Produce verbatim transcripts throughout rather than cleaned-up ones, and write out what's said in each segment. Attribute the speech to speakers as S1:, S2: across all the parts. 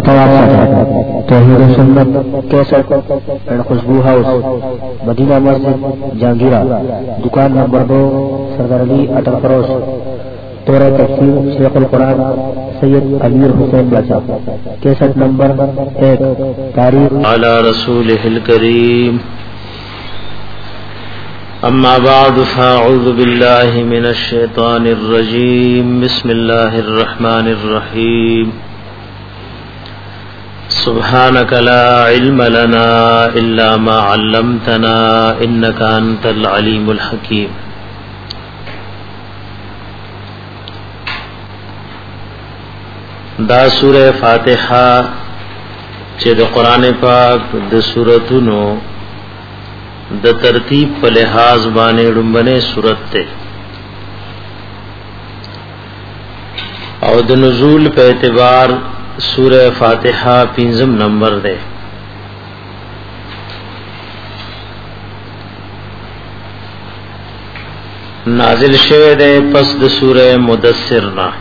S1: तवाब तौहीद सुन्नत कैसेट एंड खुशबू हाउस, मदीना मस्जिद, जहांगीरा, दुकान नंबर दो, सरदार अली अटल फरोश, तोरा तफसीर शेखुल कुरान सैयद अमीर हुसैन बाचा, कैसेट नंबर एक, तारीख
S2: अला रसूलिहिल करीम। अम्मा बाद फ़अऊज़ु बिल्लाहि मिनश शैतानिर रजीम। बिस्मिल्लाहिर रहमानिर रहीम। सुब्हानक ला इल्म लना इल्ला मा अल्लमतना इन्नका अंतल अलीमुल हकीम। दा सूरह फातिहा चे द कुरान पाक द सूरतुनो द तरतीब पे लिहाज बाने डुम्बने सूरत ते और द नुज़ूल पे एतबार सूरह फातिहा पिंजम नंबर दे। नाजिल शवे दे पस द सूरह मुदस्सिर ना।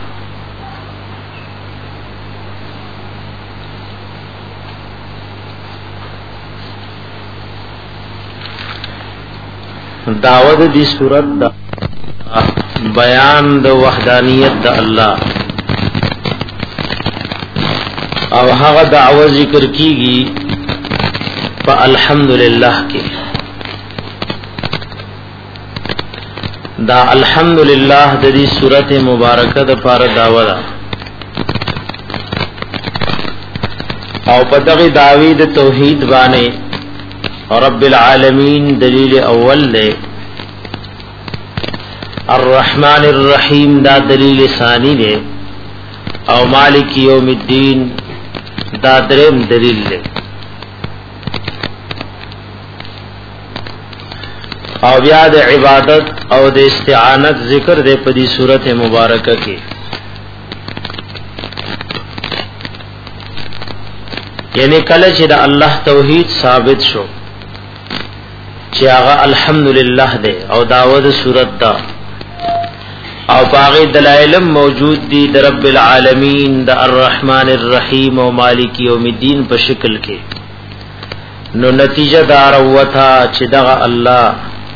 S2: दावत दी सूरत दा बयान द वहदानियत द अल्लाह और हाँ दावा जिक्र कीगी प अल्हम्दुलिल्लाह के। दा अल्हम्दुलिल्लाह द दी सूरत मुबारक द पार दावदा और पदगी दावी द तौहीद बाने और रब्बिल आलमीन दलील अव्वल दे। अर्रहमानिर रहीम दा दलील सानी दे और मालिक यौमिद्दीन दा दरेम दलील दे। और याद इबादत और दे इस्तिआनत जिक्र दे पदी सूरत मुबारक की। यानी कल चे दा अल्लाह तौहीद साबित शो आगा अल्हम्दुलिल्लाह दे और दावद सूरत दा और बागी दलाइलम मौजूद दी द रब्बिल आलमीन द अर्रहमानिर रहीम और मालिक यौमिद्दीन पर शिकल के। नो नतीजा दार हुआ था चिदगा अल्लाह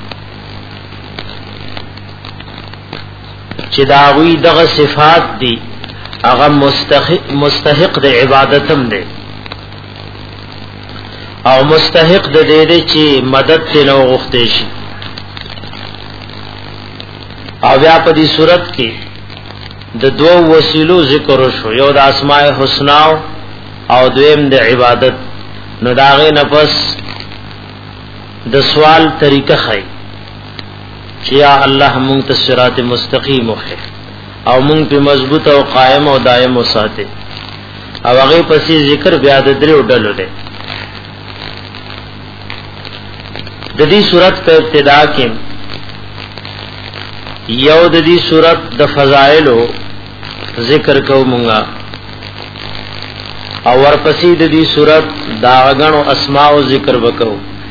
S2: चिदावी दग सिफात दी आगा मुस्तहिक दे इबादतम दे और मुस्तहिक दे दे दे ची मदद ते नो गुख्तेशी। और व्यापदी सूरत की द दो वसीलो जिक्र शो, यो द अस्माए हुस्नाओ और द्वेम द इबादत। न दागे नफस द सवाल तरीका खाई चिया अल्लाह मुंग तस्सिरात मुस्तकीम है और मुंग पे मजबूत और कायम और दायम हो साथे। अब आगे पसी जिक्र ब्याद दरे उडल दे। ददी सूरत पे इब्तिदा के यौ ददी सूरत द फजाइलो जिक्र को मुंगा और वरपसी ददी सूरत दागण और अस्माओ जिक्र बको।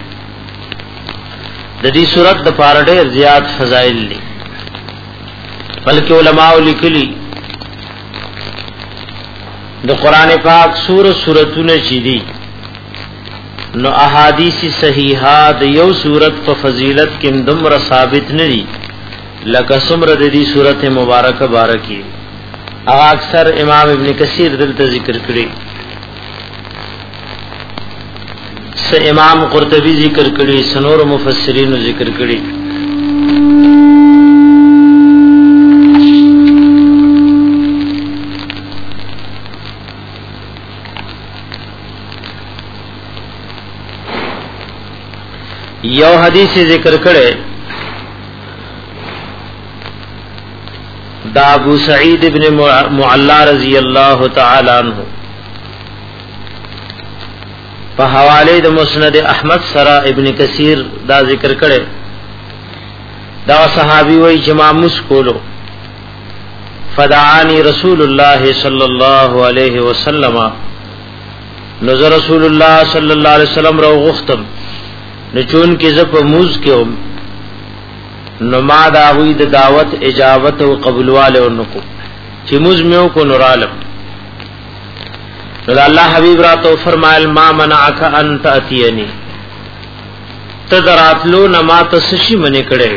S2: ददी सूरत द पारडे जियाद फजाइल ली बल्कि उलमाओ लिखली द कुरान पाक सूर सूरतुन चीदी नो अहादीसी सहीहाद यौ सूरत प फजीलत किम दुमर साबित नदी लका सुमर दी सूरत मुबारक बारकी। अक्सर इमाम इब्न कसीर दिल त जिक्र करी, स इमाम कुर्तबी जिक्र करी, सनूर मुफस्सिरीन जिक्र करी। यौ हदीस जिक्र करे दा अबू सईद इब्न मुअल्ला रजी अल्लाह तआला अन्हु पर हवाले द मुस्नद अहमद सरा इब्न कसीर दा जिक्र करे दा सहाबी वही जमामुस कोलो फदानी रसूलुल्लाह सल्लल्लाहु अलैहि वसल्लम नज़र रसूलुल्लाह सल्लल्लाहु अलैहि वसल्लम रो गुख्तम नचून के जब मूज के उम नमाद आहुई द दावत इजाबत व कबूल वाले उनको चिमुज में को नुरालम نو الله حبیب راتو فرمایل ما منعک ان تاتینی تدراتلو نما تسشی منی کړي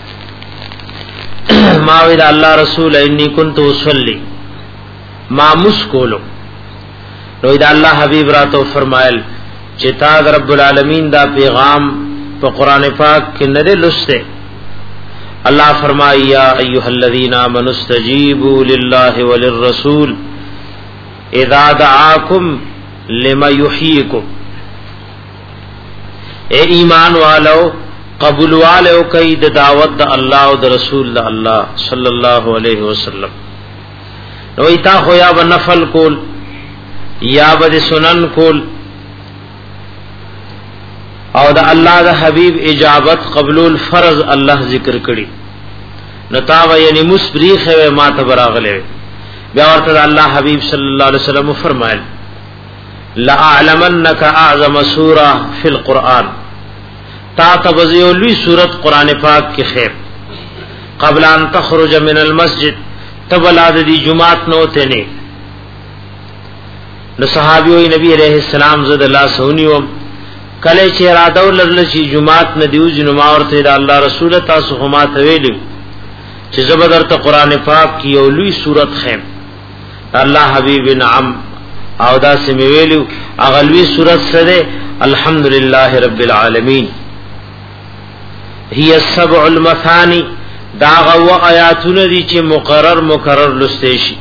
S2: ما وی دا الله رسول انی کنت اصلی ما مسکولو نو دا الله حبیب راتو فرمایل چې تا رب العالمین دا پیغام په قران پاک کې نه لسته الله فرمایا یا ایها الذین آمنوا استجیبوا لله وللرسول اذا دعاکم لما یحییکم اے ایمان والو قبول والو کئی د دعوت د الله او د رسول د الله صلی الله علیه وسلم نو ایتا خو یا بنفل کول یا بد سنن کول او د الله د حبیب اجابت قبول فرض الله ذکر کړي نتا و یعنی مسبریخ و ما ته براغله بیا ورته الله حبیب صلی الله علیه وسلم فرمایل لا اعلمنک اعظم سوره فی القرآن تا تبذیو لوی سورت قران پاک کی خیر قبل ان تخرج من المسجد تبلاد دی جمعات نو تنی نو صحابیو نبی علیہ السلام زد الله سونیو کله چې اراده ولرل چې جمعات نه دیو جنو ما ورته د الله رسول تاسو هما ته ویلو چې زبردر ته قران پاک کی یو لوی سورت خیر الله حبیب نعم او دا سم ویلو اغلوی سورت سره الحمدللہ رب العالمین هي السبع المثانی دا غو آیاتونه دي چې مقرر مقرر لسته شي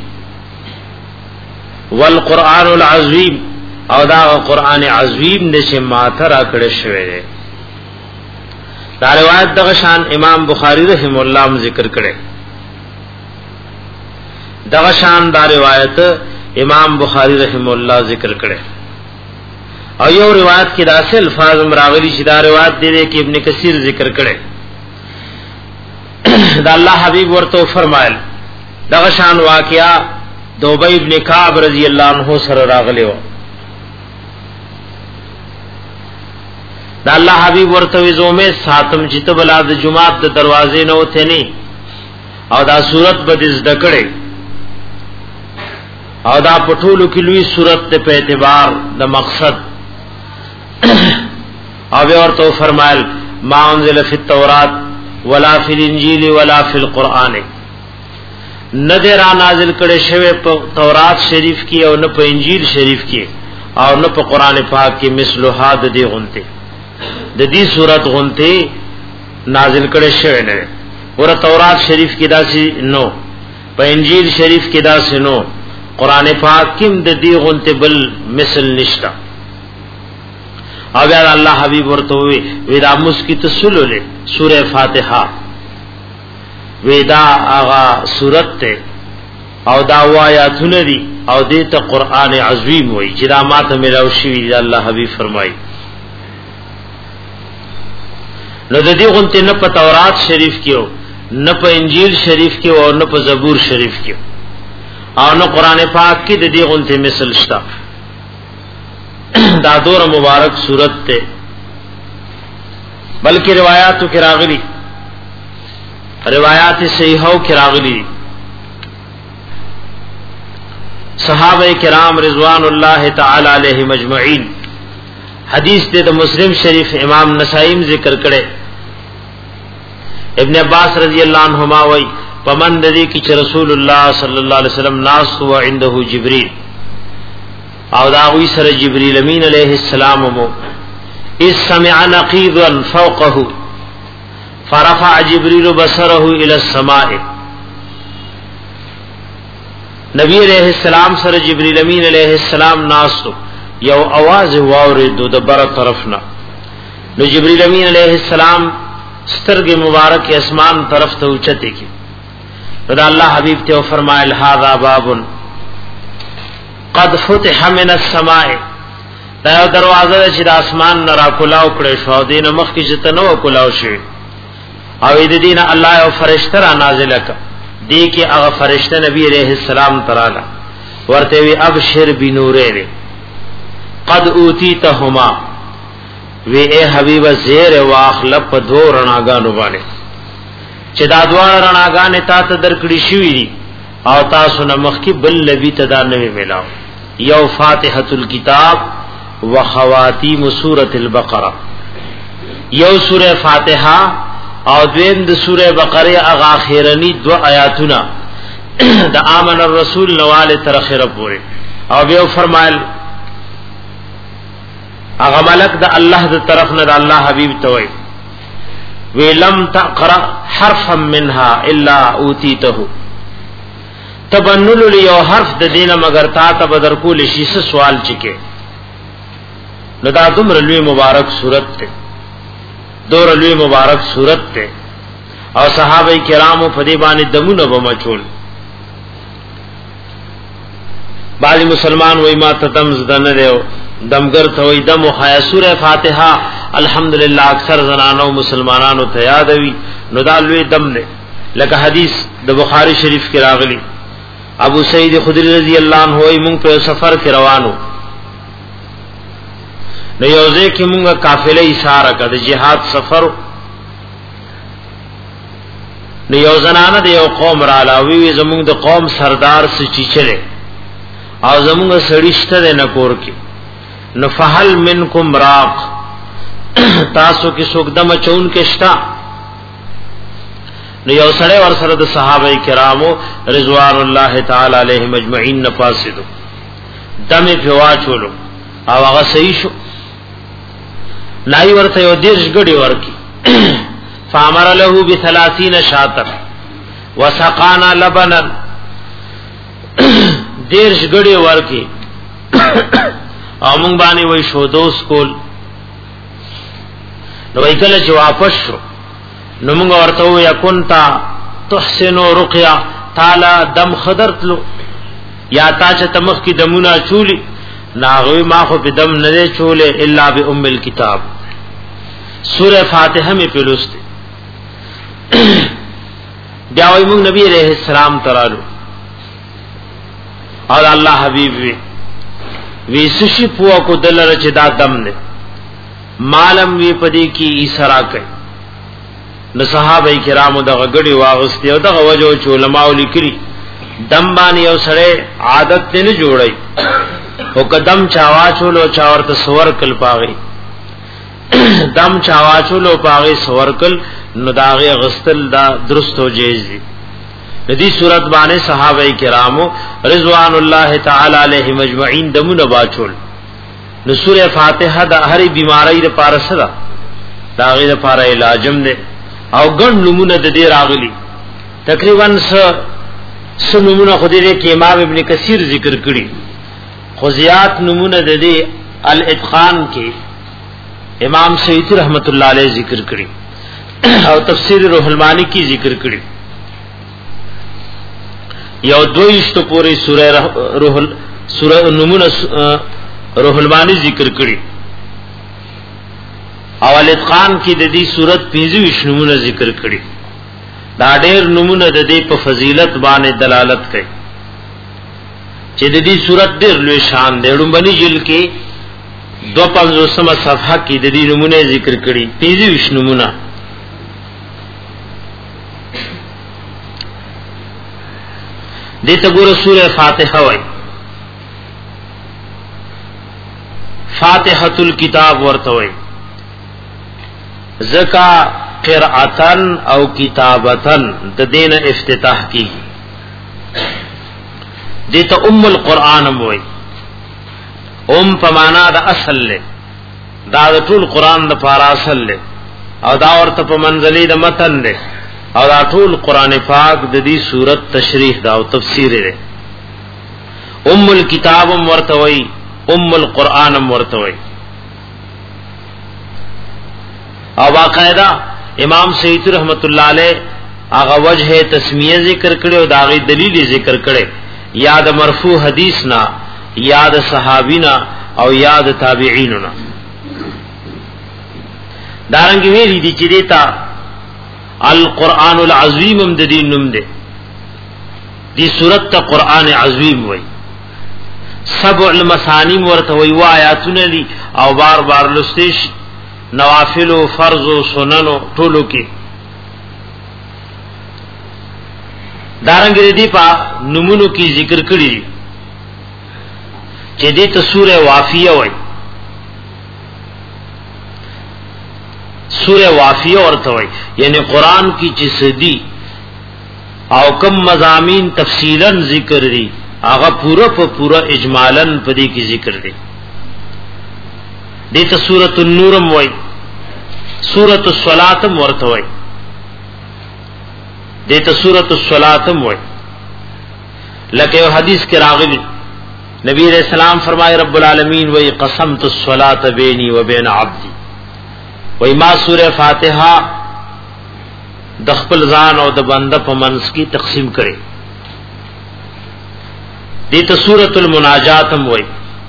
S2: والقرآن العظیم او دا قرآن عظیم دې چې ماته را کړی شوی دی دا روایت دغه شان امام بخاری رحم الله ذکر کړي دغه شان دا روایت امام بخاری رحم الله ذکر کړي او یو روایت کې داسې الفاظ مراغلي چې دا روایت دی کې ابن کثیر ذکر کړي دا الله حبیب ورته فرمایل دغه شان واقعا دوبی ابن کعب رضی الله عنه سره راغلی و دا الله حبیب ورته زومه ساتم چې ته بلاد جمعات د دروازې نه وته ني او دا صورت بدز دکړي او دا پټولو کې لوی صورت په اعتبار د مقصد او ورته فرمایل ما انزل فی التوراۃ ولا فی الانجیل ولا فی القرآن ندر نازل کړي شوی په تورات شریف کې او نه په انجیل شریف کې او نه په قران پاک کې مثله حد دی غنته د دې صورت غنته نازل کړي شوی نه ور تورات شریف کې داسې نو په انجیل شریف کې داسې نو قران پاک کې د دې غنته بل مثل نشتا او بیا الله حبیب ورته وی ودا مسکی تسلل سوره فاتحه ودا آغا سورت ته او دا آیاتونه دي او دې ته قران عظیم وای چې دا ماته ملاو شي دی الله حبیب فرمای نو د دې غونته نه په تورات شریف کې نه په انجیل شریف کې او نه په زبور شریف کې او نه قران پاک کې د دې غونته مثل شته دا دور مبارک صورت ته بلکې روایتو کې راغلي روایات صحیحو کې راغلي صحابه کرام رضوان الله تعالی علیهم اجمعین حدیث دې د مسلم شریف امام نسائی ذکر کړي ابن عباس رضی الله عنهما وای پمن دې کې چې رسول الله صلی الله علیه وسلم ناس هو عنده جبريل او دا وی سره جبريل امین علیہ السلام مو اس سمع نقیضا فوقه فرفع جبريل بصره الى السماء نبی علیہ السلام سره جبريل امین علیہ السلام ناسو یو आवाज واورید د بر طرفنا نو جبريل امین علیہ السلام سترګې مبارک اسمان طرف ته اوچته کی دا الله حبیب ته فرمایل هذا باب قد فتح من السماء دا یو دروازه چې د اسمان نه را کولاو کړي شو دین مخ کې چې تنو کولاو شي او دې دین الله او فرشتہ را نازل کړ دې کې هغه فرشتہ نبی عليه السلام تراله ورته وی ابشر بنورین قد اوتیتهما وی اے حبیب زیر واخل په دو رڼاګانو باندې چې دا دوه رڼاګانې تا ته درکړې شوې دي او تاسو نه مخ کې بل لوي تدا نه ملاو یو فاتحة الكتاب و خواتیم سورة البقرہ، یو سورہ فاتحہ او دویم د سورہ بقرہ اغا اخیرنی دو آیاتنا دا آمن الرسول نوال تر اخیره پوری. او بیو فرمایل اغا ملک دا اللہ دا طرف نه دا اللہ حبیب توئی وی لم تقرأ حرفا منها الا اوتیته، تبنل لیو حرف دا دینا مگر تا تبدر کول شیس سوال چکے. ندا دمر لوی مبارک صورت تے، دور لوی مبارک صورت تے، او صحابہ کرامو فدیبانی دمون بمچول. بعضی مسلمان وی ما تدم زدن دیو دمگر توی دم و خیا. سورہ فاتحہ الحمدللہ اکثر زنانو مسلمانانو تیادوی نو دا لوی دم دے، لکہ حدیث د بخاری شریف کی راغلی ابو سعید خدری رضی اللہ عنہ وی مونگ پہ سفر کی روانو نو یوزے کی مونگا قافلہ اشارہ کا دا جہاد سفر نو یو زنانہ دا یو قوم رالاوی وی زمونگ دا قوم سردار سچی چلے او زمونگ سڑشتہ دے نکور کی نو فحل منکم راق، تاسو کی سوک دم چون کشتا. نو یو سڑے ورسر دا صحابہ کرامو رضوان اللہ تعالی علیہم اجمعین نفاسدو دم پیوا چولو او آغا صحیح شو. نائی ورطا یو دیرش گڑی ورکی فامر لہو بثلاثین شاتر وسقانا لبنا، دیرش گڑی ورکی او مونگ بانی وی شودوس کول. نو وی کل چی واپس شو نو مونگ ورطاو یا کنتا تحسنو رقیا تالا دم خدرتلو یا تا چا تمخ کی دمونا چولی ناغوی ما خو پی دم ندے چولے الا بی ام الکتاب، سورہ فاتحہ میں پلوستے. بیاوی مونگ نبی علیہ السلام ترالو اور اللہ حبیب وی وی سشی پوا کو دلر چدا دم نے مالم وی پدی کی ایسرا کئی. نو صحابہ کرامو دغه گڑی واغستی او دغه وجو چولماو لکری دم بانی او سڑے عادت تے نه جوڑی او قدم چاوا چولو چاورت سور کل پاغی دم چاوا چولو پاغی سور کل نو داغی غستل دا درست و جیز دی. ندی صورت بانے صحابہ کرامو رضوان اللہ تعالی علیہ مجمعین دمون باچول. نو سورہ فاتحہ دا ہری بیماری دا پارس دا داغی دا پارا علاجم دے او گن نمون دا دیر آگلی تقریباً سا سا نمون خودی دے کہ امام ابن کثیر ذکر کری خوزیات نمون دا دے الاتقان کے امام سیوطی رحمت اللہ علیہ ذکر کری او تفسیر روح المانی کی ذکر کری. یو دویشت پوری سورہ روح سورہ نمون روح المانی ذکر کری او الاتقان کی د دې صورت پنځه نمونه ذکر کړي. دا ډېر نمونه د دې په فضیلت باندې دلالت کوي چې د دې صورت ډېر لوی شان دی. لومبني جلد کې دو پنځوسمه صفحه کې د دې نمونه ذکر کړي پنځه نمونه. دته ګوره سورہ فاتحه وای فاتحۃ الکتاب ورته وای زکا قرأتن او کتابتن د دین افتتاح کی دیتا ام القرآن وای ام پمانا دا اصل لے دا دا طول قرآن دا پارا اصل لے او دا ورطا پا منزلی دا متن لے او دا طول قرآن پاک دا دی صورت تشریح دا او تفسیر لے. ام الکتاب ام ورطوئی ام القرآن ام ورطوئی. او باقاعدہ امام سیوطی رحمت اللہ علیہ آغا وجہ تسمیہ ذکر کرے او دا آغی دلیل ذکر کرے یاد مرفوع حدیث نا یاد صحابینا او یاد تابعیننا. دارنگی ویلی دی چی دیتا القرآن العظیم ام دی نم دے دی صورت تا قرآن عظیم وی سبع المسانی ورتوی و آیاتون دی او بار بار لستیش نوافل و فرض و سنن و طولو کی. دارنگی دی پا نمونو کی ذکر کری دی چې دې ته سوره وافیه وای. سوره وافیه ورته وای یعنی قران کی چې سدي او کم مضامین تفصیلا ذکر دي هغه پورا په پورا اجمالا په دې کې ذکر دي. دې ته سورۃ النور وای، سورۃ الصلاۃ ورته وای، دې ته سورۃ الصلاۃ وای. لکه یو حدیث کې راغلی نبی علیہ السلام فرمائے رب العالمین وای قسمت الصلاۃ بیني وبین عبدی، وای ما سورہ فاتحہ د خپل ځان او د بنده په منځ کې تقسیم کړي. دې ته سورۃ المناجات وای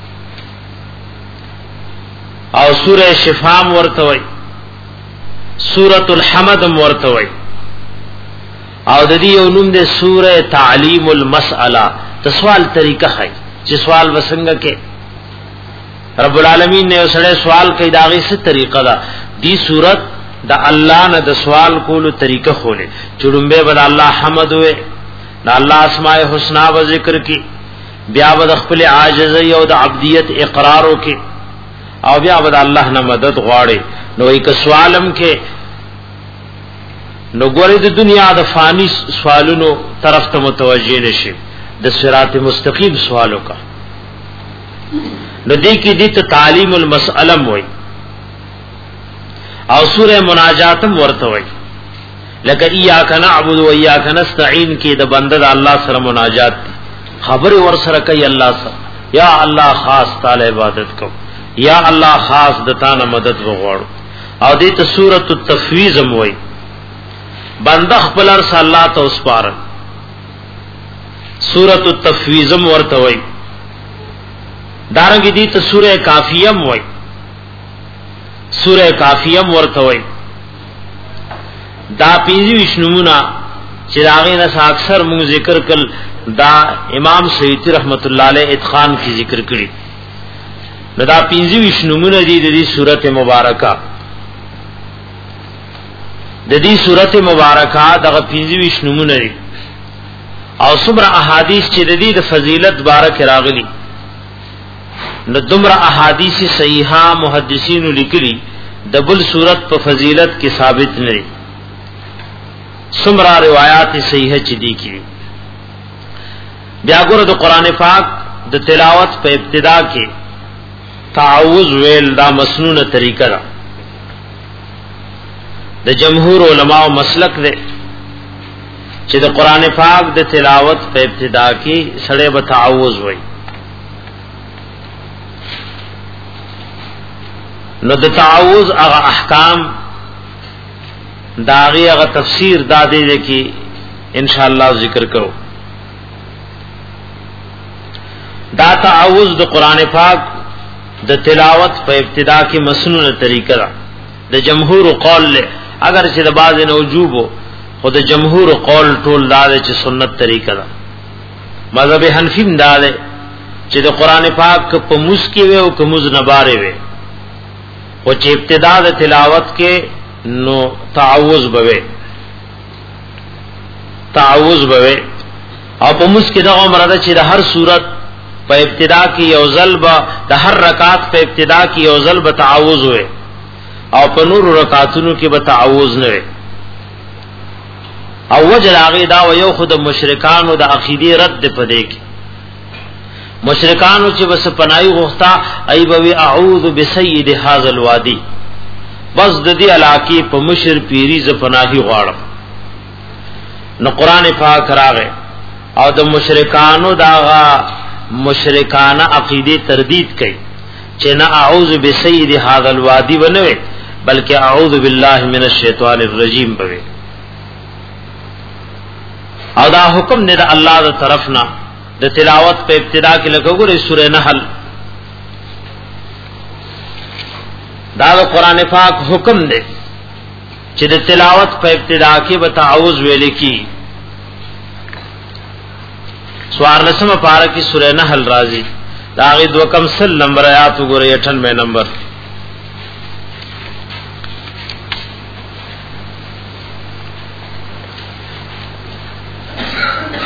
S2: او سورہ شفاء ورته وای، سورۃ الحمد ورته وای او د دې علوم د سورہ تعلیم المسألہ د سوال طریقہ ہے چې سوال وسنګ کې رب العالمین نے سره سوال کوي داغه څه طریقہ ده. دی صورت دا الله نه د سوال کولو طریقہ خوله چړمبه بل الله حمد وې دا الله اسماء الحسنا و ذکر کی، بیا ود خپل عاجزی او د عبدیت اقرار وکي او بیا ود الله نه مدد غواړي. نو یک سوالم کې نو ګورې د دنیا د فانی سوالونو طرف ته متوجه نشي، د صراط مستقیم سوالو کا. نو دې کې دې ته تعلیم المسألہ وای او سورہ مناجاتم ورته وای. لکه ایاک نعبد و ایاک نستعین کې د بنده د الله سره مناجات دي، خبر ور سره کوي الله سره، یا الله خاص تعالی عبادت کو، یا الله خاص دتا نه مدد وغواړو. او دې ته سورۃ التفویض وای، بنده خپل ارس الله ته وسپار. سورۃ التفویض ورته وای. دارنګ دې ته سورہ کافیہ وای، سورہ کافیہ ورته وای. دا پینځه وشنمونه چې راغې نه اکثر موږ ذکر کړل، دا امام سیوطی رحمت الله علیه اتقان کی ذکر کړی. نو دا پینځه وشنمونه دي د دې سورته مبارکه. د دې سورته مبارکه دغه پینځه وشنمونه دي او څومره احادیث چې د دې د فضیلت بارک راغلي. نو دمر احادیث صحیحہ محدثین لیکلی دبل صورت په فضیلت کې ثابت نه دي. سمرا روایات صحیحہ چې دي کی. بیا ګوره د قران پاک د تلاوت په ابتدا کې تعوذ ویل دا مسنونه طریقه ده. د جمهور علماء مسلک ده چې د قران پاک د تلاوت په ابتدا کې سړی به تعوذ وایي. نو د تعوذ هغه احکام داغي هغه تفسیر دا دی کی ان شاء الله ذکر کرو. دا تعوذ د قران پاک د تلاوت په ابتدا کې مسنون طریقه ده. د جمهور قول له اگر چې د بعض نه وجوب خو د جمهور قول ټول دا چې سنت طریقه ده. مذهب حنفی دا ده چې د قران پاک په مسکی و او کومز نباره وي او چې ابتدا د تلاوت کې نو تعوذ بوي تعوذ بوي او په مسکی دا عمره ده چې د هر صورت په ابتدا کې یو ضلبه د هر رکعت په ابتدا کې یو ضلبه تعوذ وي او په نور رکعاتونو کې به تعوذ نه وي. او وجه هغه دا و یو خود مشرکانو د عقیده رد پدې کې مشرکانو چې بس پناهي غوښتا ای به اعوذ بسید هذا الوادی، بس د دې علاقې په مشر پیری ز پناهي غواړم. نو قران پاک راغې او د مشرکانو داغه مشرکانه عقیده تردید کړي چې نه اعوذ بسید هذا الوادی ونوي بلکې اعوذ بالله من الشیطان الرجیم بوي. او دا حکم نه د الله تر طرفنا د تلاوت په ابتدا کې لکه وګورئ سورہ نحل دا د قران پاک حکم دی چې د تلاوت په ابتدا کې به تعوذ ویل کی. سوار لسمه پارا کی سورہ نحل راضی دا غي دو کم سل نمبر آیات وګورئ اٹھانوے نمبر.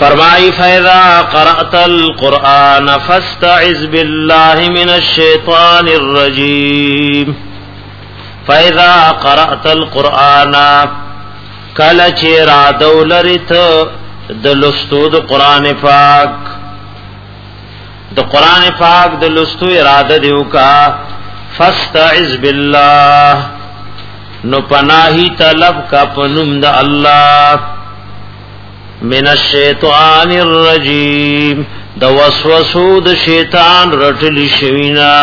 S2: فرمائی فَإِذَا قَرَأْتَ الْقُرْآنَ فَاسْتَعِذْ بِاللَّهِ مِنَ الشَّيْطَانِ الرَّجِيمِ فَإِذَا قَرَأْتَ الْقُرْآنَ کل چه رادو لرت د لستو د قرآن پاک د قرآن پاک د لستو اراده دیو کا فاستعذ بالله نو پناہی طلب کا پنم د اللہ من الشیطان الرجیم د وسوسو د شیطان رټلی شوینا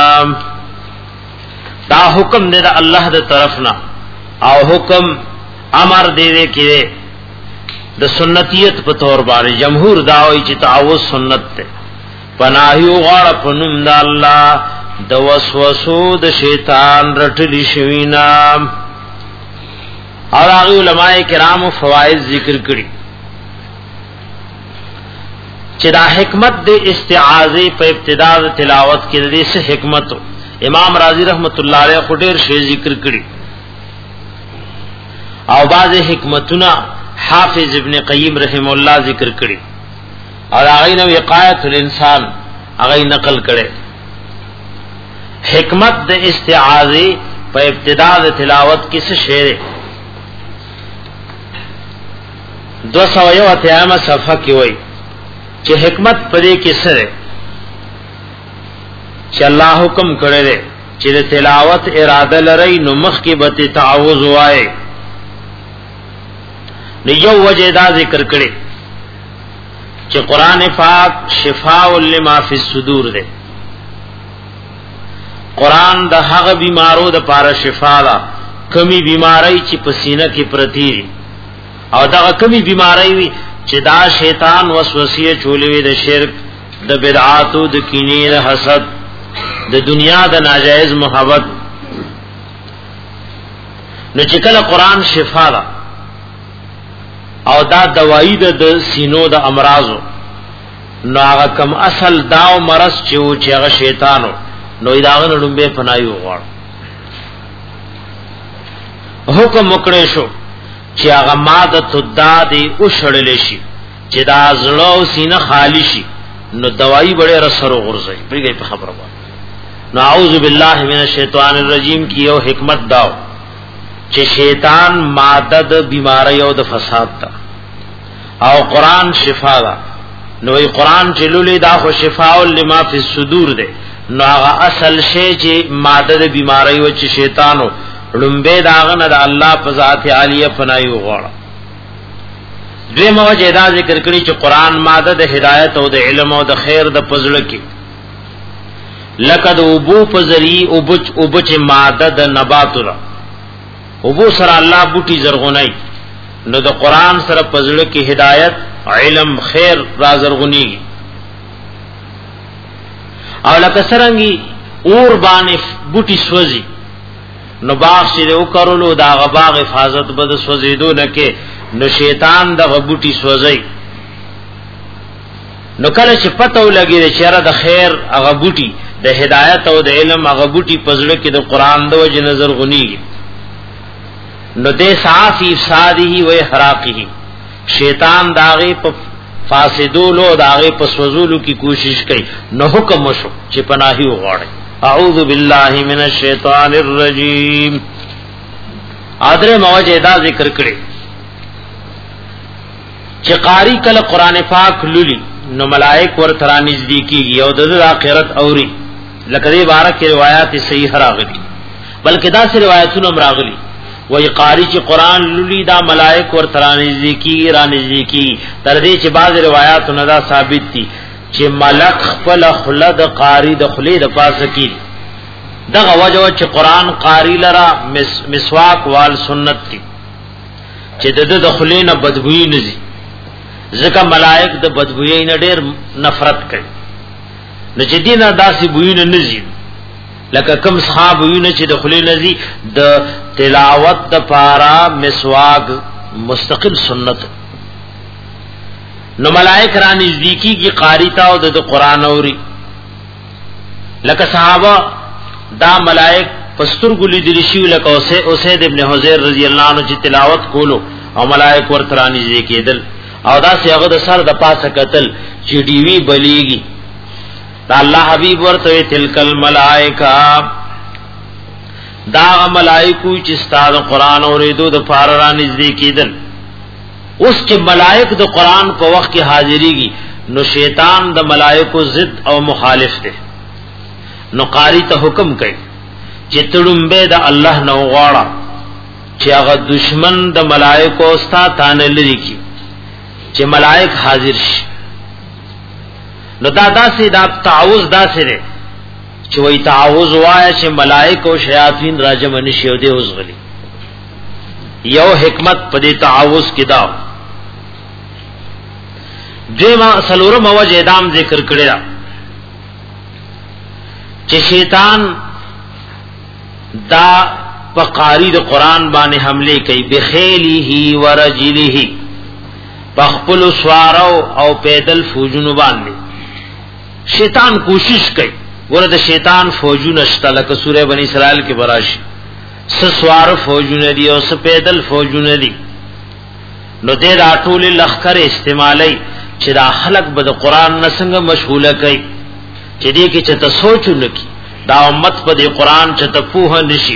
S2: دا حکم دے دا اللہ د طرفنا او حکم امر دے دے کہ د سنتیت په تور باندې جمهور داوی چې تعوذ سنت ته پناهي غاړه پنوم د الله د وسوسو د شیطان رټلی شوینا او هغه علماء کرام فواید ذکر کړي چې دا حکمت د استعاذه په ابتدا د تلاوت کې د څه حکمت امام رازی رحمت الله علیه خډیر شی ذکر کړي او بعض حکمتونه حافظ ابن قیم رحم الله ذکر کړي اور هغه نو وقایت الانسان هغه نقل کړي حکمت د استعاذه په ابتدا د تلاوت کې څه شعر دو سو یو اتیامه صفحه کې وای چې حکمت پدې کې سره چې الله حکم کړی دی چې د تلاوت اراده لري نو مخ کې به تعوذ وای نو یو وجه دا ذکر کړي چې قران پاک شفاء لما فی الصدور دی قران د هغه بیمارو د پاره شفا ده کمی بیماری چې پسینه کې پرتی او دا کمی بیماری وي چې دا شیطان وسوسه چولوي د شرک د بدعاتو د کینې د حسد د دنیا د ناجایز محبت نو چې کله قران شفا ده او دا دوايي د سینو د امراضو نو هغه کم اصل داو مرض چې و چې هغه شیطانو نو داغه لومبه پنايو غواړ حکم وکړې شو چې هغه ماده تدادي او شړل شي چې دا زړه او سینه خالی شي نو دوايي بڑے رسرو غرزي پریږي په خبره وای نعوذ بالله من الشیطان الرجیم کی یو حکمت داو چې شیطان ماده د بیماری او د فساد تا او قران شفا دا نو ای قران چې لولې دا خو شفاء لما فی الصدور ده نو هغه اصل شی چې ماده د بیماری او چې شیطانو لومبه داغه نه د الله په ذات عالیه پنایو غواړه دوی موجه دا ذکر کړی چې قران ماده د هدایت او د علم او د خیر د پزړه کې لقد ابو پزری ابچ ابچ ماده د نبات را ابو سره الله بوټي زرغونای نو د قران سره پزړه کې هدایت علم خیر را زرغونی او لکه سرنګي اور باندې بوټي سوځي نو باغ چې یو کارولو دا غباغ حفاظت بد سوځیدو نه کې نو شیطان د غبوټي سوځي نو کله چې پته ولګي چې را د خیر هغه بوټي د هدایت او د علم هغه بوټي پزړه کې د قران د وجه نظر غني نو دې صافي افسادي و احراقه شیطان داغه په فاسدولو داغه په سوزولو کی کوشش کوي نو حکم وشو چې پناهي وغواړي اعوذ بالله من الشیطان الرجیم ادره موجه دا ذکر کړي چې قاری کله قران پاک لولي نو ملائک ورته را نزدیکیږي او د آخرت اوري لکه دې بارک روایت صحیح راغلي بلکې دا سه روایتونه راغلي وای قاری چې قران لولي دا ملائک ورته را نزدیکی را نزدیکی تر دې چې بعض روایتونه دا ثابت دي چې ملک خپل خلد قاری د خلی د پاسه کی دغه وجه چې قران قاری لرا مسواک وال سنت دي چې د د خلینه بدبوئی نزي ځکه ملائک د بدبوئی نه ډېر نفرت کوي نو چې دینه داسې بوئی نه نزي لکه کوم صحابوی نه چې د خلی نزي د تلاوت د پارا مسواک مستقل سنت نو ملائک را نزدیکی کی قاری تا او د قران اوري لکه صحابه دا ملائک پستر ګلی دلشي لکه اوسه اسید ابن حذیر رضی الله عنه چې تلاوت کولو او ملائک ورته را نزدیکیدل او دا سیغه د سر د پاسه قتل چې ډی وی بلیږي دا الله حبیب ورته تلکل ملائکه دا ملائکو چې ستاسو قران اوریدو د فار را نږدې کیدل اوس چې ملائک د قران په وخت کې حاضرېږي نو شیطان د ملائکو ضد او مخالف دی نو قاری ته حکم کوي چې تړمبه د الله نو غواړه چې هغه دشمن د ملائکو ستا تانه لري کی چې ملائک حاضر شي نو دا داسې دا تعوذ داسې دی چې وای تعوذ وای چې ملائک او شیاطین راجم نشي او دې اوسغلي یو حکمت په دې تعوذ کې دا دیمه سلورم وجه ادم ذکر کړی دا چې شیطان دا په قاری د قران باندې حمله کوي بخیله ورجله بخپل سوارو او پیدل فوجونو باندې شیطان کوشش کوي ورته شیطان فوجونه شته لکه سوره بنی اسرائیل کې براشي س سوار فوجونه دي او س پیدل فوجونه دي نو دې راټول لخر استعمالي چې دا خلق به د قران نسنګ مشغوله کوي چې دې کې چې ته سوچونه کی دا امت په دې قران چې ته پوه نشي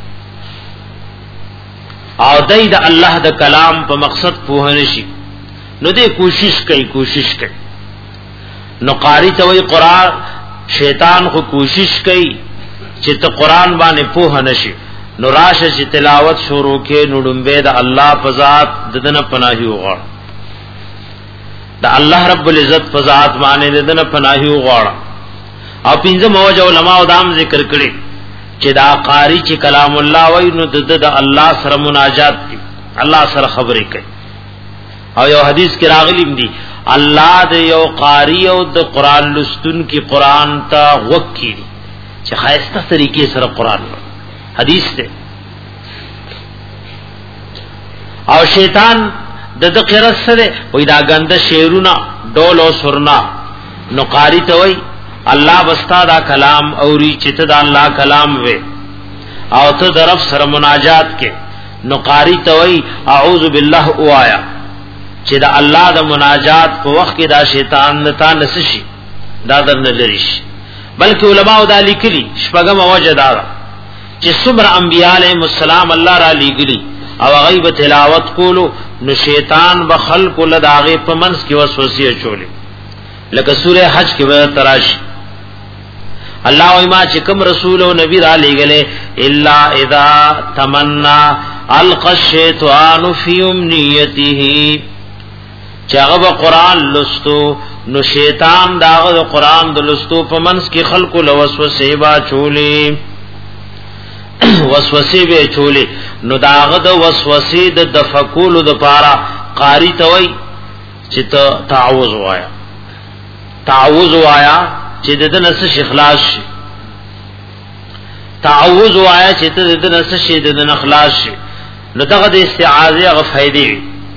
S2: او دای د الله د کلام په مقصد پوه نشي نو دې کوشش کوي کوشش کوي نو قاری ته وی قران شیطان خو کوشش کوي چې ته قران باندې پوه نشي نو راشه چې تلاوت شروع کې نو ډمبه د الله په ذات ددن پناهي وغواړه د الله رب العزت په ذات باندې ددن پناهي وغواړه او پنځه موجه علماء دام ذکر کړي چې دا قاری چې کلام الله وای نو د د الله سره مناجات دي الله سره خبرې کوي او یو حدیث کې راغلی دی الله د یو قاری او د قران لستون کې قران ته وکړي چې خاصه طریقې سره قران حدیث ده او شیطان د د قرس سره وې دا غند شیرونه ډول او سرنا نو قاری ته وای الله بستا دا کلام اوري چې ته دا الله کلام وې او ته درف سره مناجات کې نو قاری ته وای اعوذ بالله اوایا چې دا الله د مناجات په وخت کې دا شیطان نتا نسشي دا درنه لري شي بلکې علماء دا لیکلي شپږم وجه دا چې څومره انبیاء علیهم السلام الله را لېګلي او غیب تلاوت کولو نو شیطان به خلق له داغه په منس کې وسوسه چولې لکه سوره حج کې به تراش الله او ما چې کوم رسول او نبی را لېګلې الا اذا تمنا القى الشیطان فی امنیته چاغه قرآن لستو نو شیطان داغه قرآن د لستو په منس کې خلق له وسوسه با چولې وسوسه به چولې نو داغه د وسوسه د دفقول د پارا قاری ته وای چې ته تعوذ وایا تعوذ وایا چې د نس اخلاص شي تعوذ وایا چې ته د نس شي د اخلاص شي نو دغه د استعاذه غ فائدې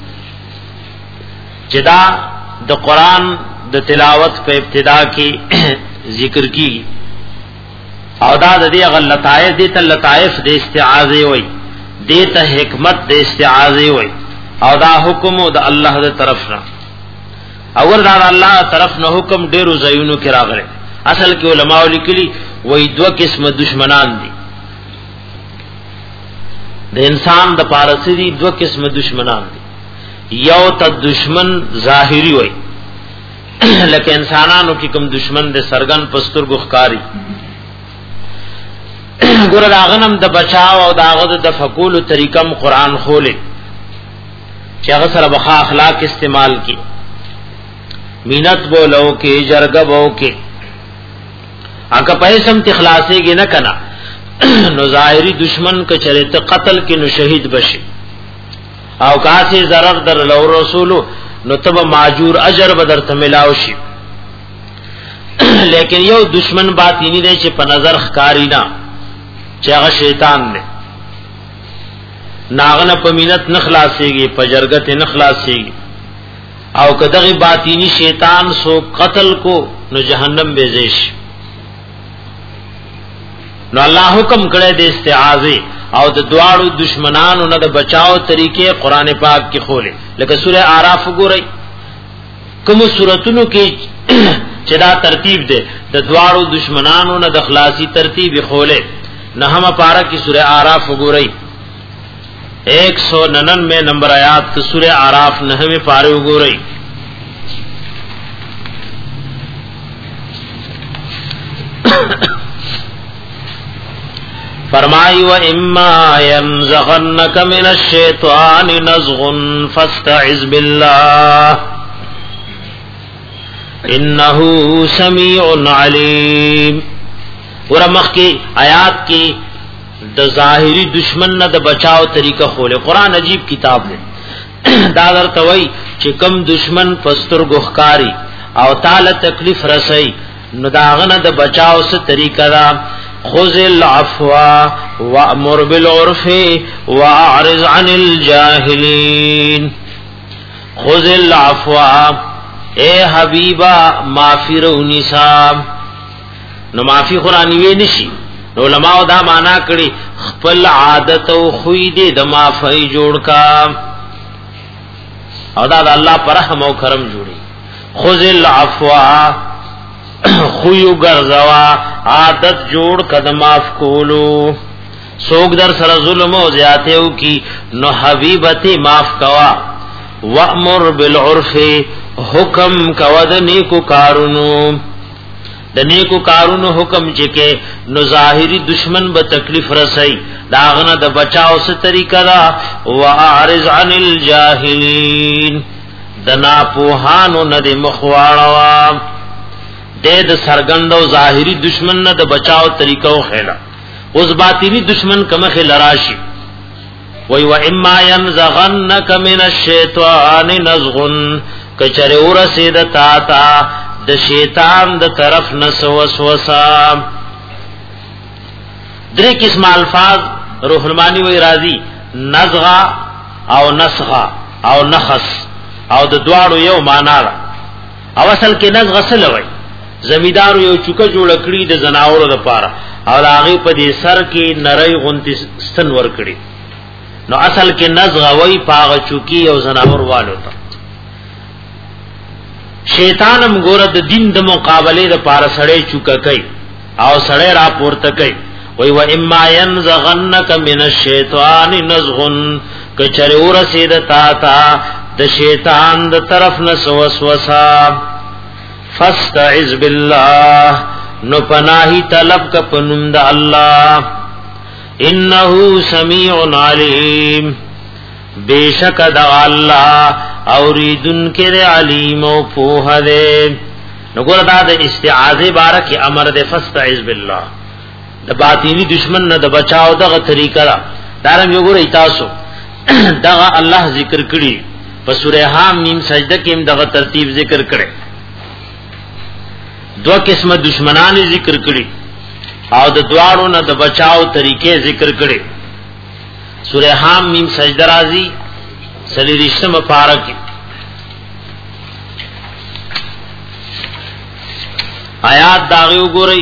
S2: چې دا د قران د تلاوت په ابتدا کې ذکر کی او دا د دې غلطایف دي ته لطائف د استعاذه وای دې ته حکمت د استعاذه وای او دا حکم د الله د طرف نه اور دا الله طرف نه حکم ډیرو زینو کې راغلی اصل کې علماء لیکلي وای دوه قسمه دشمنان دي د انسان د پارسي دي دوه قسمه دشمنان دي یو ته دشمن ظاهری وای لکه انسانانو کې کوم دشمن د سرګن پستر ګخکاری ګور راغنم د بچاو او داغه د فقول طریقم قران خولې چې هغه سره بخا اخلاق استعمال کی مینت بولو کې جرګبو کې اګه پیسم تخلاصي کې نه کنا نو ظاهری دشمن ک چرته قتل کې نو شهید بشي او کاسه ضرر در لو رسولو نو تب ماجور اجر بدر ته ملاو شي لیکن یو دشمن باطینی دی چې په نظر ښکاری نه چې هغه شیطان دی ناغنه په مینت نخلاصيږي په جرګت نخلاصيږي او کدغه باطینی شیطان سو قتل کو نو جهنم به زیش نو الله حکم کړی د استعاذه او د دواړو دشمنانو نه د بچاو طریقې قران پاک کې خوله لکه سوره اعراف وګورئ کوم سوراتونو کې چې دا ترتیب ده د دواړو دشمنانو نه د خلاصي ترتیب خوله نه هم پارا کی سورہ اعراف وګورئ ایک سو ننانوے نمبر آیات سورہ اعراف نہویں پارے وګورئ فرمائی و اما ينزغنك من الشیطان نزغ فاستعذ بالله انه سمیع علیم. ورمخ کی آیات کی د ظاهری دشمن نه د بچاو طریقہ خوله قران عجیب کتاب دی دا درته وای چې کم دشمن پستر ګخکاری او تعالی تکلیف رسي نو داغنه د بچاو څخه طریقہ دا خذ العفو وامر بالعرف واعرض عن الجاهلين. خذ العفو اے حبیبا معافی رونی صاحب نو معافی قرآنی وی نشی نو علماء دا مانا کړي خپل عادت او خوی دې د معافی جوړ کا او دا د الله پر رحم او کرم جوړي. خذ العفو خویو ګرځوا عادت جوړ کد معاف کولو سوګ در سره ظلم او زیاتیو کی نو حبیبته معاف کوا. وامر بالعرف حکم کود نیکو کارونو د نیکو کارونو حکم چکه نو ظاهری دشمن به تکلیف رسي داغنه د بچاو س طریقہ دا واعرض عن الجاهلین دنا پوهانو نه د مخواړوا د د سرګند او ظاهری دشمن نه د بچاو طریقو خیلا اوس باطنی دشمن کمه خلراشی وی و اما ينزغنك من الشیطان نزغ کچره ورسید تا تا د شیطان د طرف نس وسوسه. درې قسم الفاظ روح المانی وی راضی نزغا او نسغا او نخس او د دواړو یو معنا ده او اصل کې نزغ سره وای زمیدار یو چوکه جوړ کړی د زناورو لپاره او هغه په دې سر کې نری غونتی ستن ور کړی نو اصل کې نزغ وای پاغه چوکی او زناور والو ته. شیطانم ګور د دین د مقابله د پاره سړی چوکا کوي او سړی را پورته کوي. وای و اما ينزغنك من الشیطان نزغ کچره ورسید تا تا د شیطان د طرف نس وسوسه فاستعذ بالله نو پناهی طلب ک پنوم د الله انه سمیع علیم بیشک د الله اوریدن کې علیم او پوه ده. نو ګور دا د استعاذه بارک امر ده فاستعذ بالله د باطینی دشمن نه د بچاو دغه طریقه دا دارم یو ګور تاسو دغه الله ذکر کړي په سوره حم میم سجده کې هم دغه ترتیب ذکر کړي دو قسمه دشمنان ذکر کړي او د دواړو نه د بچاو طریقې ذکر کړي. سوره حم میم سجده راځي سلیریشتم پارکی آیات داغی وګورئ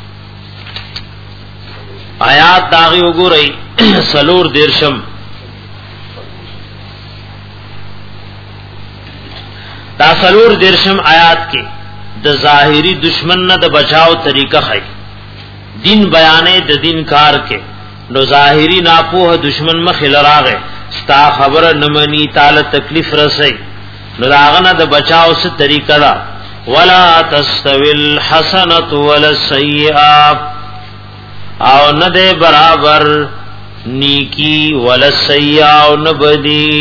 S2: آیات داغی وګورئ سلور دیرشم دا سلور دیرشم آیات کې د ظاهری دشمن نه د بچاو طریقه خای دین بیانې د دین کار کې نو ظاهری ناپوه دشمن مخ لراغه ستا خبر نمنی تعالی تکلیف رسي نو داغنه د بچاو څخه طریقه دا ولا تستوي الحسنه ولا السيئه او نه ده برابر نیکی ولا السيئه او نه بدی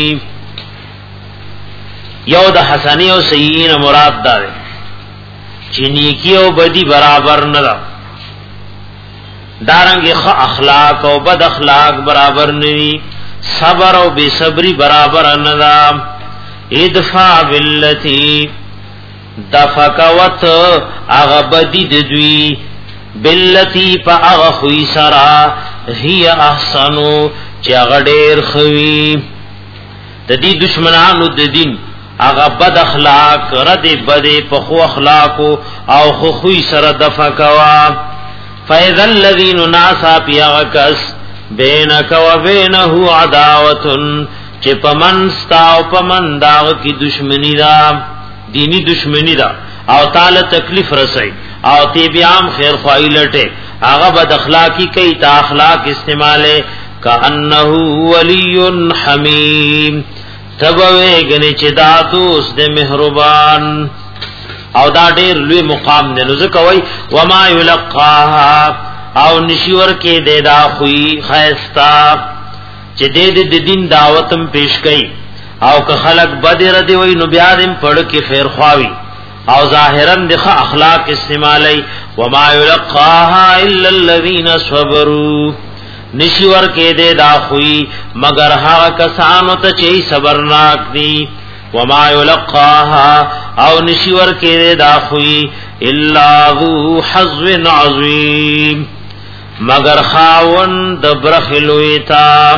S2: یو د حسنی او سیئین مراد ده چې نیکی او بدی برابر نه ده دارنګ خ اخلاق او بد اخلاق برابر نه صبر او بے صبری برابر انذام ادفع باللتی دفقوت اغبدی دوی باللتی پا اغخوی سرا هی احسنو چی اغدیر خوی دی دشمنانو دی دین اغبد اخلاق رد بد پخو اخلاقو او خوی سرا دفقوا فیذا الذین ناسا پی اغکس بینک و بینہو عداوتن چی پمن ستا و پمن داغ کی دشمنی دا دینی دشمنی دا او تعالی تکلیف رسي او تی بیام خیر خواهی لټه هغه بد اخلاقی کوي تا اخلاق استعماله کانه ولی حمیم تبوی گنی چې دا دوست د مهربان او دا ډیر لوی مقام دی نو ځکه وای و ما یلقاها او نشور کې د دا خوې خیستا چې د دین دعوتم پیش کړي او که خلق بدر دی وای نو بیا دې پړ کې خیر خواوي او ظاهرا دغه اخلاق استعمالي و ما یلقاها الا الذين صبروا نشور کې دې دا خوې مگر هغه کسانو ته چې صبرناک دي وما یلقاها او نشور کې دا خوې الا ذو حظ عظیم مگر خاون د برخلویتا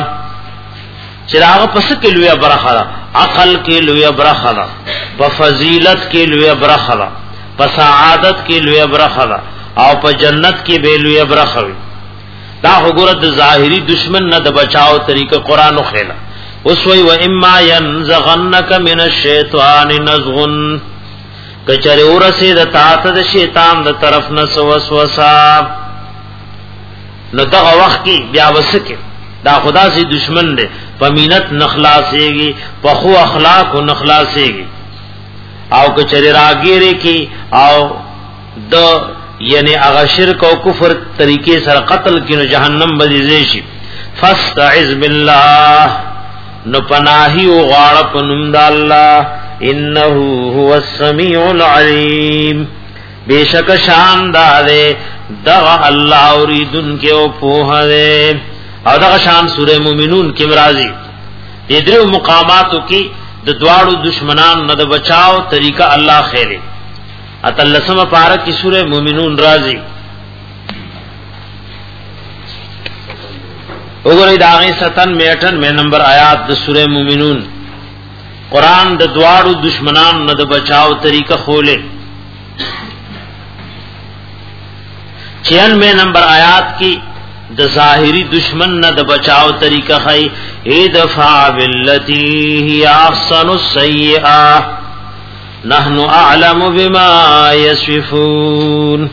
S2: چراغ پس کې لوی برخه عقل کې لوی برخه په فضیلت کې لوی برخه په سعادت کې لوی برخه او په جنت کې به لوی برخه وي دا وګوره د ظاهری دشمن نه د بچاو طریقه قران خو خېلا اوس وی و اما ينزغنك من الشیطان نزغ کچره ورسه د تاسو د شیطان د طرف نه وسوسه نو دغه وخت کې بیا وسکه دا خدا سي دشمن دی پمینت نخلاصيږي په خو اخلاق او نخلاصيږي او کچره راګيري کی او د یعنی هغه شرک او کفر طریقې سره قتل کینو جهنم بزیږي شي فاستعذ بالله نو پناهي او غاړه پنوم د الله انه هو السميع العليم بیشک شاندار دغه الله اوریدن کې او په هره او دغه شان سوره مومنون کې مرাজি دې درو مقاماتو کې د دواړو دشمنان نه د بچاو طریقہ الله خیره اتلسمه پارا کی سوره مومنون راضی وګورئ داغه ستن میٹن میں نمبر آیات د سوره مومنون قران د دواړو دشمنان نه د بچاو طریقہ خوله چھیانوے نمبر آیات کی د ظاهری دشمن نه د بچاو طریقہ خی ادفع باللتی هی احسن السیئه نحن اعلم بما يصفون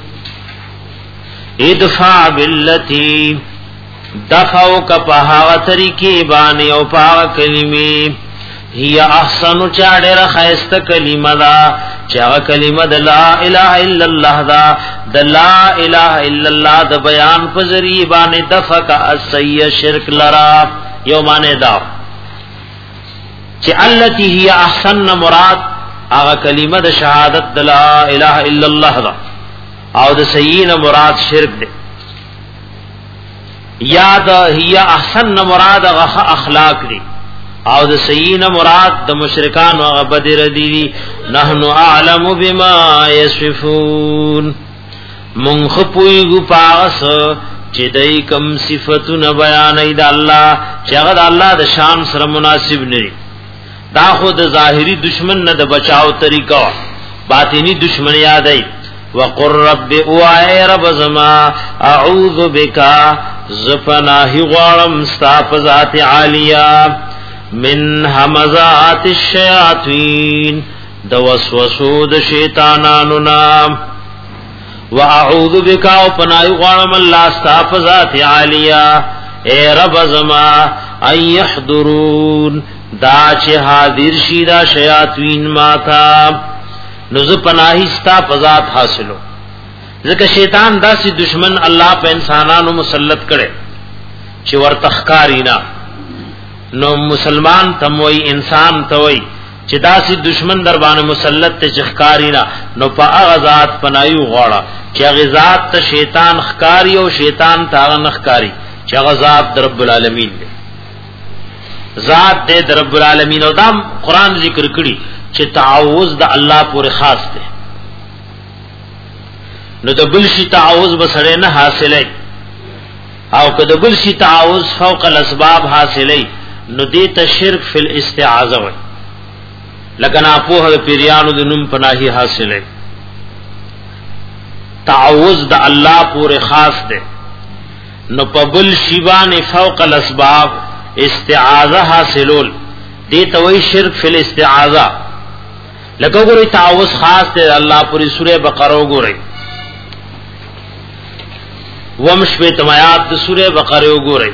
S2: ادفع باللتی دفعو کا پہاو طریقے بانی او پاو کلمی هي احسن چاڑے رخیست کلمہ دا چاو کلمہ دا لا الہ الا اللہ دا دا لا الہ الا اللہ دا بیان پذری بانی دفع کا السیع شرک لرا یو مانے دا چا اللتی هي احسن مراد آغا کلمہ دا شہادت دا لا الہ الا اللہ دا او دا سیئین مراد شرک دے یا دا هي احسن مراد آغا اخلاق دی او د سیئین مراد د مشرکان او غبدر دی نحنو اعلم بما یصفون من خپوی گو پاس چې دای کم صفاتونه بیان ای د الله چې هغه د الله د شان سره مناسب نه دا خو د ظاهری دشمن نه د بچاو طریقہ باطینی دشمن یاد ای وقر رب او ای رب زما اعوذ بک زفناهی غارم استاف ذات عالیہ من همزات الشیاطین د وسوسو د شیطانانو نام واعوذ بک او پناه غوانم الله استغفر ذات عالیہ اے رب زما ای یحضرون دا چې حاضر شي دا شیاطین ماتا نو ز پناهی استا فزات حاصلو ځکه شیطان داسې دشمن الله په انسانانو مسلط کړي چې ورتخکارینا نو مسلمان تموي انسان توي چې داسې دشمن در باندې مسلط ته ځخکارینا نو په غزاد پنایو غواړه چې غزاد ته شیطان خکاری او شیطان ته نخکاری چې غزاد رب العالمین دی ذات دې رب العالمین او دام قران ذکر کړي چې تعوذ د الله پورې خاص دی نو د بل شي تعوذ بسره نه حاصلای او که د بل شي تعوذ فوق الاسباب حاصلای نو دې ته شرک فی الاستعاذہ وای لکنا په پیریانو د نوم پناهي حاصلای تعوذ د الله پورې خاص دی نو په بل شی باندې فوق الاسباب استعاذہ حاصلول دې ته وای شرک فی الاستعاذہ لکه ګوري تعوذ خاص ته الله پوری سوره بقره وګورئ ومش په تمات د سوره بقره وګورئ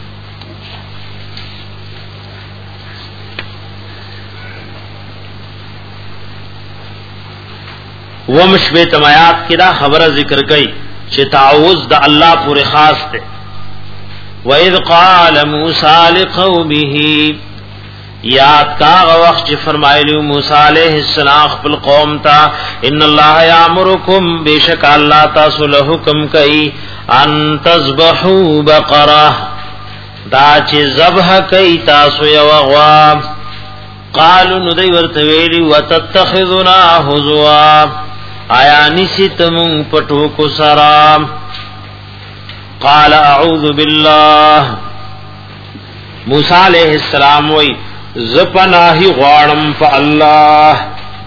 S2: ومش په تمات کې دا خبره ذکر کړي چې تعوذ د الله پوری خاص ته وَإِذْ قَالَ مُوسَى لِقَوْمِهِ یاد کا وقت چې فرمایلی موسی علیہ السلام خپل قوم ته ان الله یامرکم بیشک الله تاسو له حکم کوي ان تذبحوا بقره دا چې ذبح کوي تاسو یو غوا قالوا ندی ورته ویلی وتتخذنا هزوا آیا نسیتم پټو کو سرام قال اعوذ بالله موسی علیہ السلام وی زپناہی غوارم فا اللہ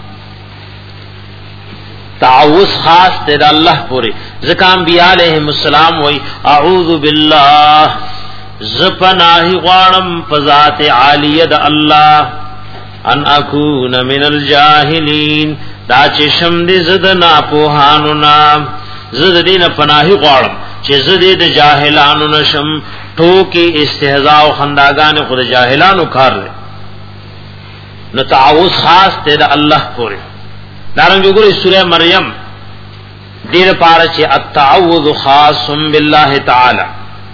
S2: تعوذ خاص تیرا اللہ پوری زکا انبیاء علیہ السلام وی اعوذ باللہ زپناہی غوارم فا ذات عالید اللہ ان اکون من الجاہلین دا چشم دی زد ناپوہانونا زد دین پناہی غوارم چه زد دی جاہلانو نشم ٹوکی استہزاء و خنداگان خود جاہلانو کار لے نو تعوذ خاص ته د الله پورې دارنګ وګورئ سوره مریم دیر پاره چې التعوذ خاص بالله تعالی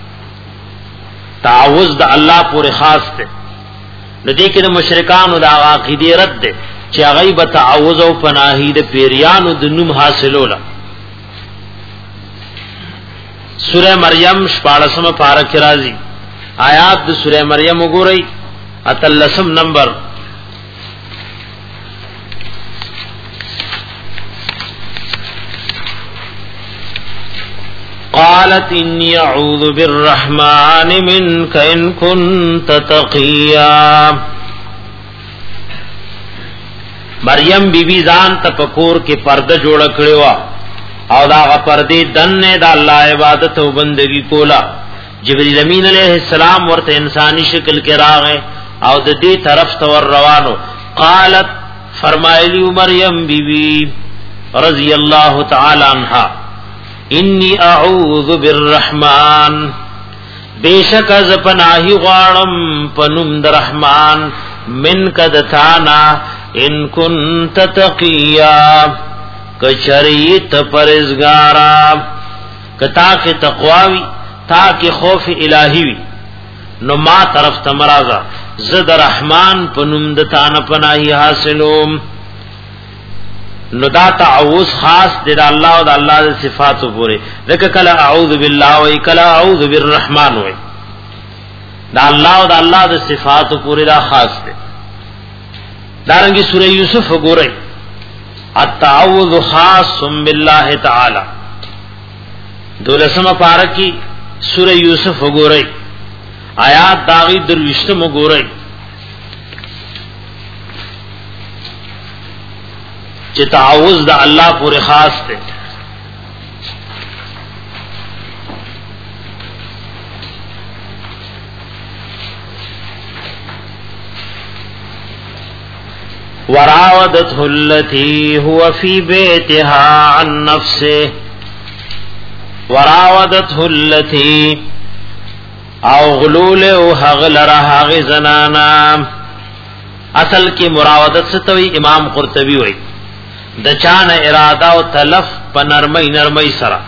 S2: تعوذ د الله پورې خاص ته نو دې کې د مشرکانو د عقیده رد ده چې هغه به تعوذ او پناهی د پیریانو د نوم حاصلوله سوره مریم شپاړسمه پاره کې راځي آیات د سوره مریم وګورئ اتلسم نمبر قالت انی اعوذ بالرحمن منک ان کنت تقیا مریم بی بی ځان تفکر کې پرده جوړ کړو او دا غ پردې دنه د الله عبادت او بندگی کولا جبرئیل امین علیہ السلام ورته انسانی شکل کې راغې او د دې طرف ته ور روانو قالت فرمایلی مریم بی بی رضی الله تعالی عنها انی اعوذ بالرحمن بیشک از پناہی غوارم پنم در رحمان من کدتانا ان کنت تقیا کچریت پرزگارا کتا کی تقواوی تا کی خوف الہی وی نو ما طرف تمرازا زد رحمان پنم دتانا پناہی حاصلوم نو دا تعوذ خاص دی دا اللہ و دا اللہ دا صفاتو پورے ذکر کلا اعوذ باللہ وی کلا اعوذ بالرحمن وی دا اللہ و دا اللہ دا صفاتو پورے دا خاص دی دارنگی سورہ یوسف گورئی التعوذ خاص باللہ تعالی دولسم پارکی سورہ یوسف گورئی آیات داغی دروشتم گورئی چې تعوذ د الله پورې خاص دی وراودته التي هو في بيتها عن نفسه وراودته التي او غلول او هغلره هغه زنانا اصل کې مراودت ستوي امام قرطبي وایي د چانه اراده او تلف په نرمۍ نرمۍ سره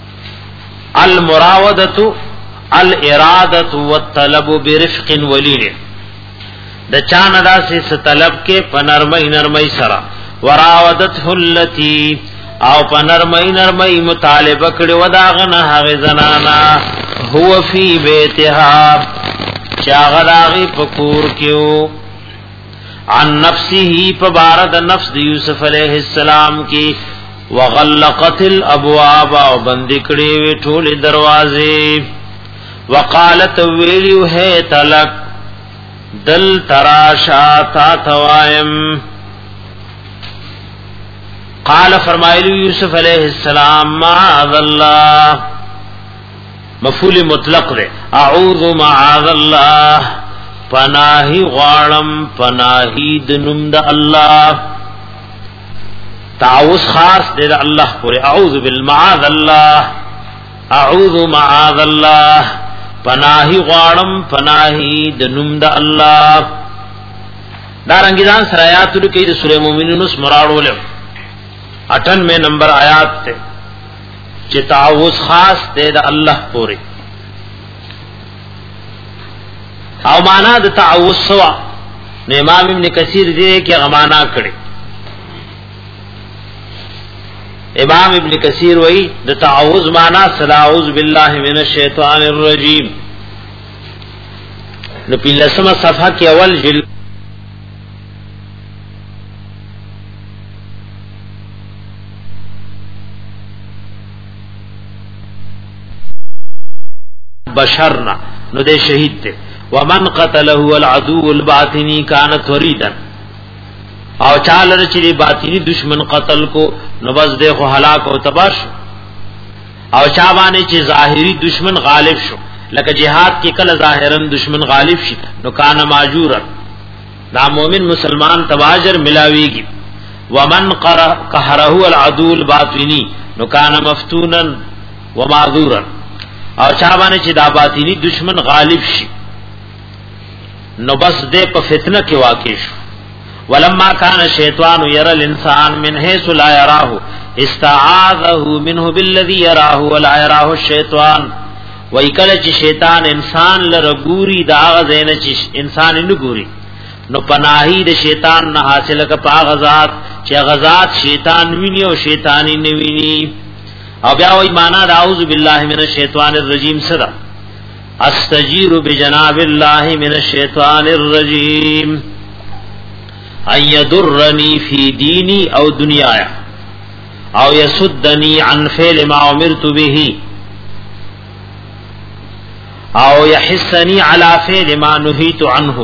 S2: المراودة الاراده والطلب برفق ولين د چانه داسې طلب کې په نرمۍ نرمۍ سره وراودته التي او په نرمۍ نرمۍ مطالبه کړي وداغنه هغه زنانا هو فی بیتها چاغراغي پکور کېو عن نفسه فبارد نفس یوسف علیہ السلام کی وغلقت الابواب او بند کړي وی ټول دروازې وقالت ویلیو ہے تلک دل تراشا تا توایم قال فرمایلی یوسف علیہ السلام معاذ اللہ مفعول مطلق دے اعوذ معاذ اللہ پناہی غوارم پناہی دنم دا اللہ تعوذ خاص دې الله پورې. اعوذ بالمعاذ الله، اعوذ معاذ الله، پناهي غواړم پناهي د نوم د الله. دا رنگیدان سره آیاتو کې د سورې مومنون سمراړول اٹھانوے نمبر آیات ته چې تعوذ خاص دې د الله پورې. او معنا د تعوذ سوا نو امام ابن کثیر دې کې غمانا کړي. امام ابن کثیر وایي د تعوذ معنا اعوذ بالله من الشیطان الرجیم. نو په لسمه صفحه کې اول جلد بشرنا نو دے شہید تے. ومن قتله العدو الباطنی کانت وریدا، او چالر چلی باطنی دشمن قتل کو نو بس دے خو ہلاک او تباہ شو. او چاوانے چی ظاہری دشمن غالب شو، لکہ جہاد کی کل ظاہرن دشمن غالب شی نو کانا ماجورا، دا مومن مسلمان تباجر ملاوی گی. ومن قهره العدو الباطنی نو کانا مفتونا ومعذورا، او چاوانے چی دا باطنی دشمن غالب شی نو بس دے پا فتنہ کی واقع شو. ولما کان شیطان یرى الانسان من حيث لا يراه استعاذه منه بالذي يراه ولا يراه الشیطان. وای کله چې شیطان انسان لرګوري دا غزنه چې انسان نه ګوري نو پناهی د شیطان نه حاصله ک پا غزاد چې غزاد شیطان ویني او شیطانی نه ویني. او بیا وای معنا د اعوذ بالله من الشیطان الرجیم صدا استجیر بجناب الله من الشیطان الرجیم ان یضرنی فی دینی او دنیایا او یسدنی عن فعل ما امرت به او یحسنی علی فعل ما نهیت عنه.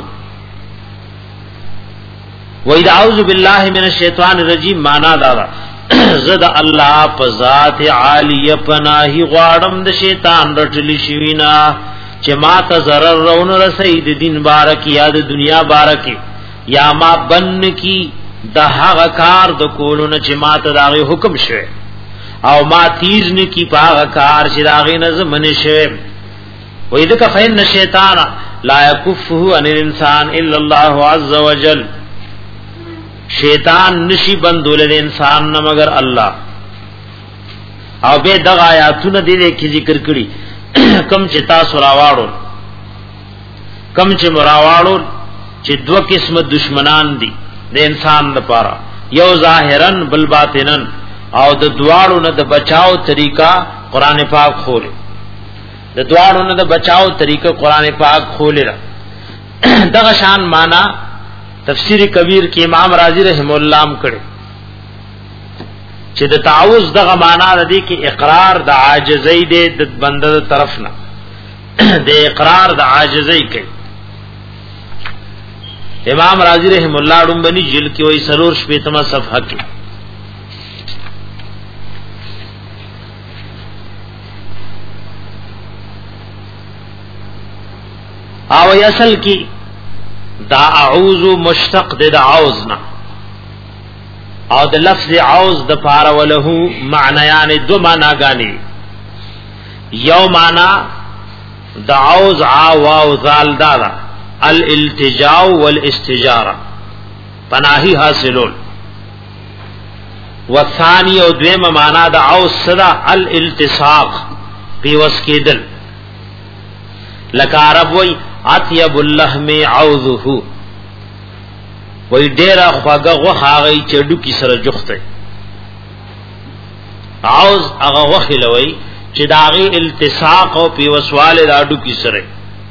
S2: وَإِذَا أَعُوذُ بِاللَّهِ مِنَ الشَّيْطَانِ الرَّجِيمِ معنا دا زد الله په ذات عالیه پناهی غواړم د شیطان رټلی شوینا چې ما ته zarar رون رسید دین بارک یا د دنیا بارک یا ما بن کی د هغه کار د کولونه چې ما ته داغه حکم شوه او ما تیز نه کی پاغه کار چې داغه نظم منی شوه. و اذا فإن الشیطان لا يكفه عن الانسان الا الله عز وجل، شیطان نشی بندول د انسان نه مگر الله. او به دغه آیاتونه دې کې ذکر کړي کم چې تاسو راواړو کم چې مراواړو چې دوه قسم دشمنان دي د انسان لپاره، یو ظاهرن بل باطنن، او د دواړو نه د بچاو طریقہ قران پاک خوله د دواړو نه د بچاو طریقہ قران پاک خوله را. دغه شان معنا تفسیر کبیر کې امام رازی رحم الله ام کړي چې د تعوذ دغه معنا ردی کې اقرار د عاجزۍ د بنده طرف نه د اقرار د عاجزۍ کوي. امام رازی رحم الله ډومبني جلد کې وایي سرور شپیتمه صفحه کې او اصل کې دا اعوذ مشتق د اعوذنا او د لفظ اعوذ د پاره وله معنی یعنی دو معنا غاني. یو معنا د اعوذ ع واو زال دارا الالتجاء والاستجاره پناهی حاصلول. والثاني او دویمه معنا د اعوذ صدا الالتصاق پیوس کېدل. لکه عرب وای اطيب اللحم عوذه، وای ډیره خواږه غوخاغی چډو کی سره جوخته. عوذ هغه وخلوي چې داغي التصاق او پیوسواله راډو کی سره.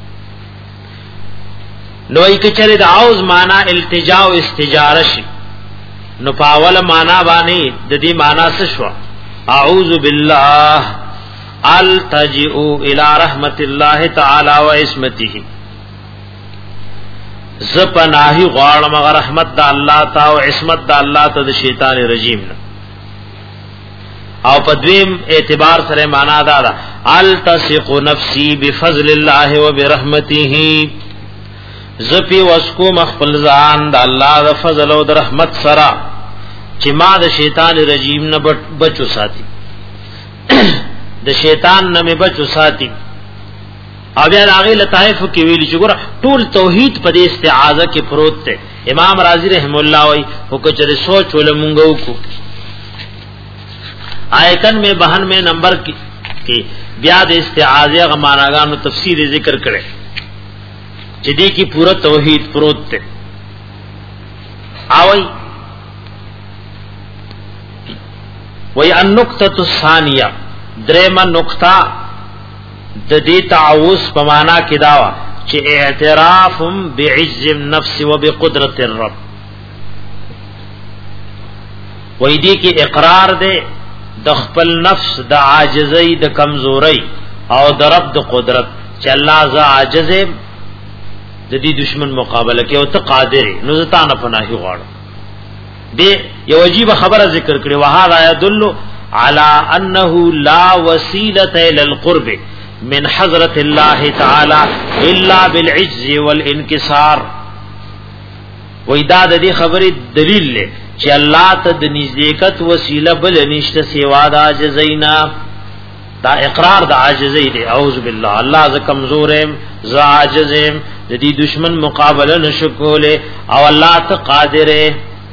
S2: نو ای کچره د عوذ معنا التجاء او استجاره شي نو پاول معنا باندې د دې معنا څه شو؟ اعوذ بالله التجئ الى رحمت الله تعالی و عصمته، ز پناهی غواړم غ رحمت د الله تعالی او عصمت د الله ته د شیطان رجیم نه. او په دویم اعتبار سره معنا دا ده التصق نفسی بفضل الله و برحمته، ز پی وسکو مخفل ځان د الله د فضل او د رحمت سره چې ما د شیطان رجیم نه بچو ساتي د شیطان نه مې بچو ساتي. او بیا هغه لطائف کې ویل چې ګور ټول توحید په دې استعاذہ کې پروت دی. امام رازی رحم الله وای هو کچره سوچ ولمونګو کو آیتن میں بہن میں نمبر کی بیا د استعاذہ غ معناګانو تفسیر ذکر کړي چې دې کی پورا توحید پروت ته. اوي وی النقطه الثانیه درېما نقطه د دې تعوذ په معنا کې داوا چې اعتراف بعز النفس وبقدرت الرب. وی دې کې اقرار دې د خپل نفس د عاجزۍ د کمزورۍ او د رب د قدرت چې الله ز عاجز د دې دشمن مقابله کې او ته قادر نو زتا نه پناهي غواړو. دې یو عجیب خبره ذکر کړي وهذا يدل على انه لا وسيله الى القرب من حضرت الله تعالى الا بالعجز والانكسار. وېدا د دې خبرې دلیل له چې الله ته د نزدېکت وسیله بل نشته سوا د عاجزینا. دا اقرار د عاجزی دی. اعوذ بالله الله ز کمزورم ز عاجزم د دې دشمن مقابله نشکوله او الله ته قادر دی.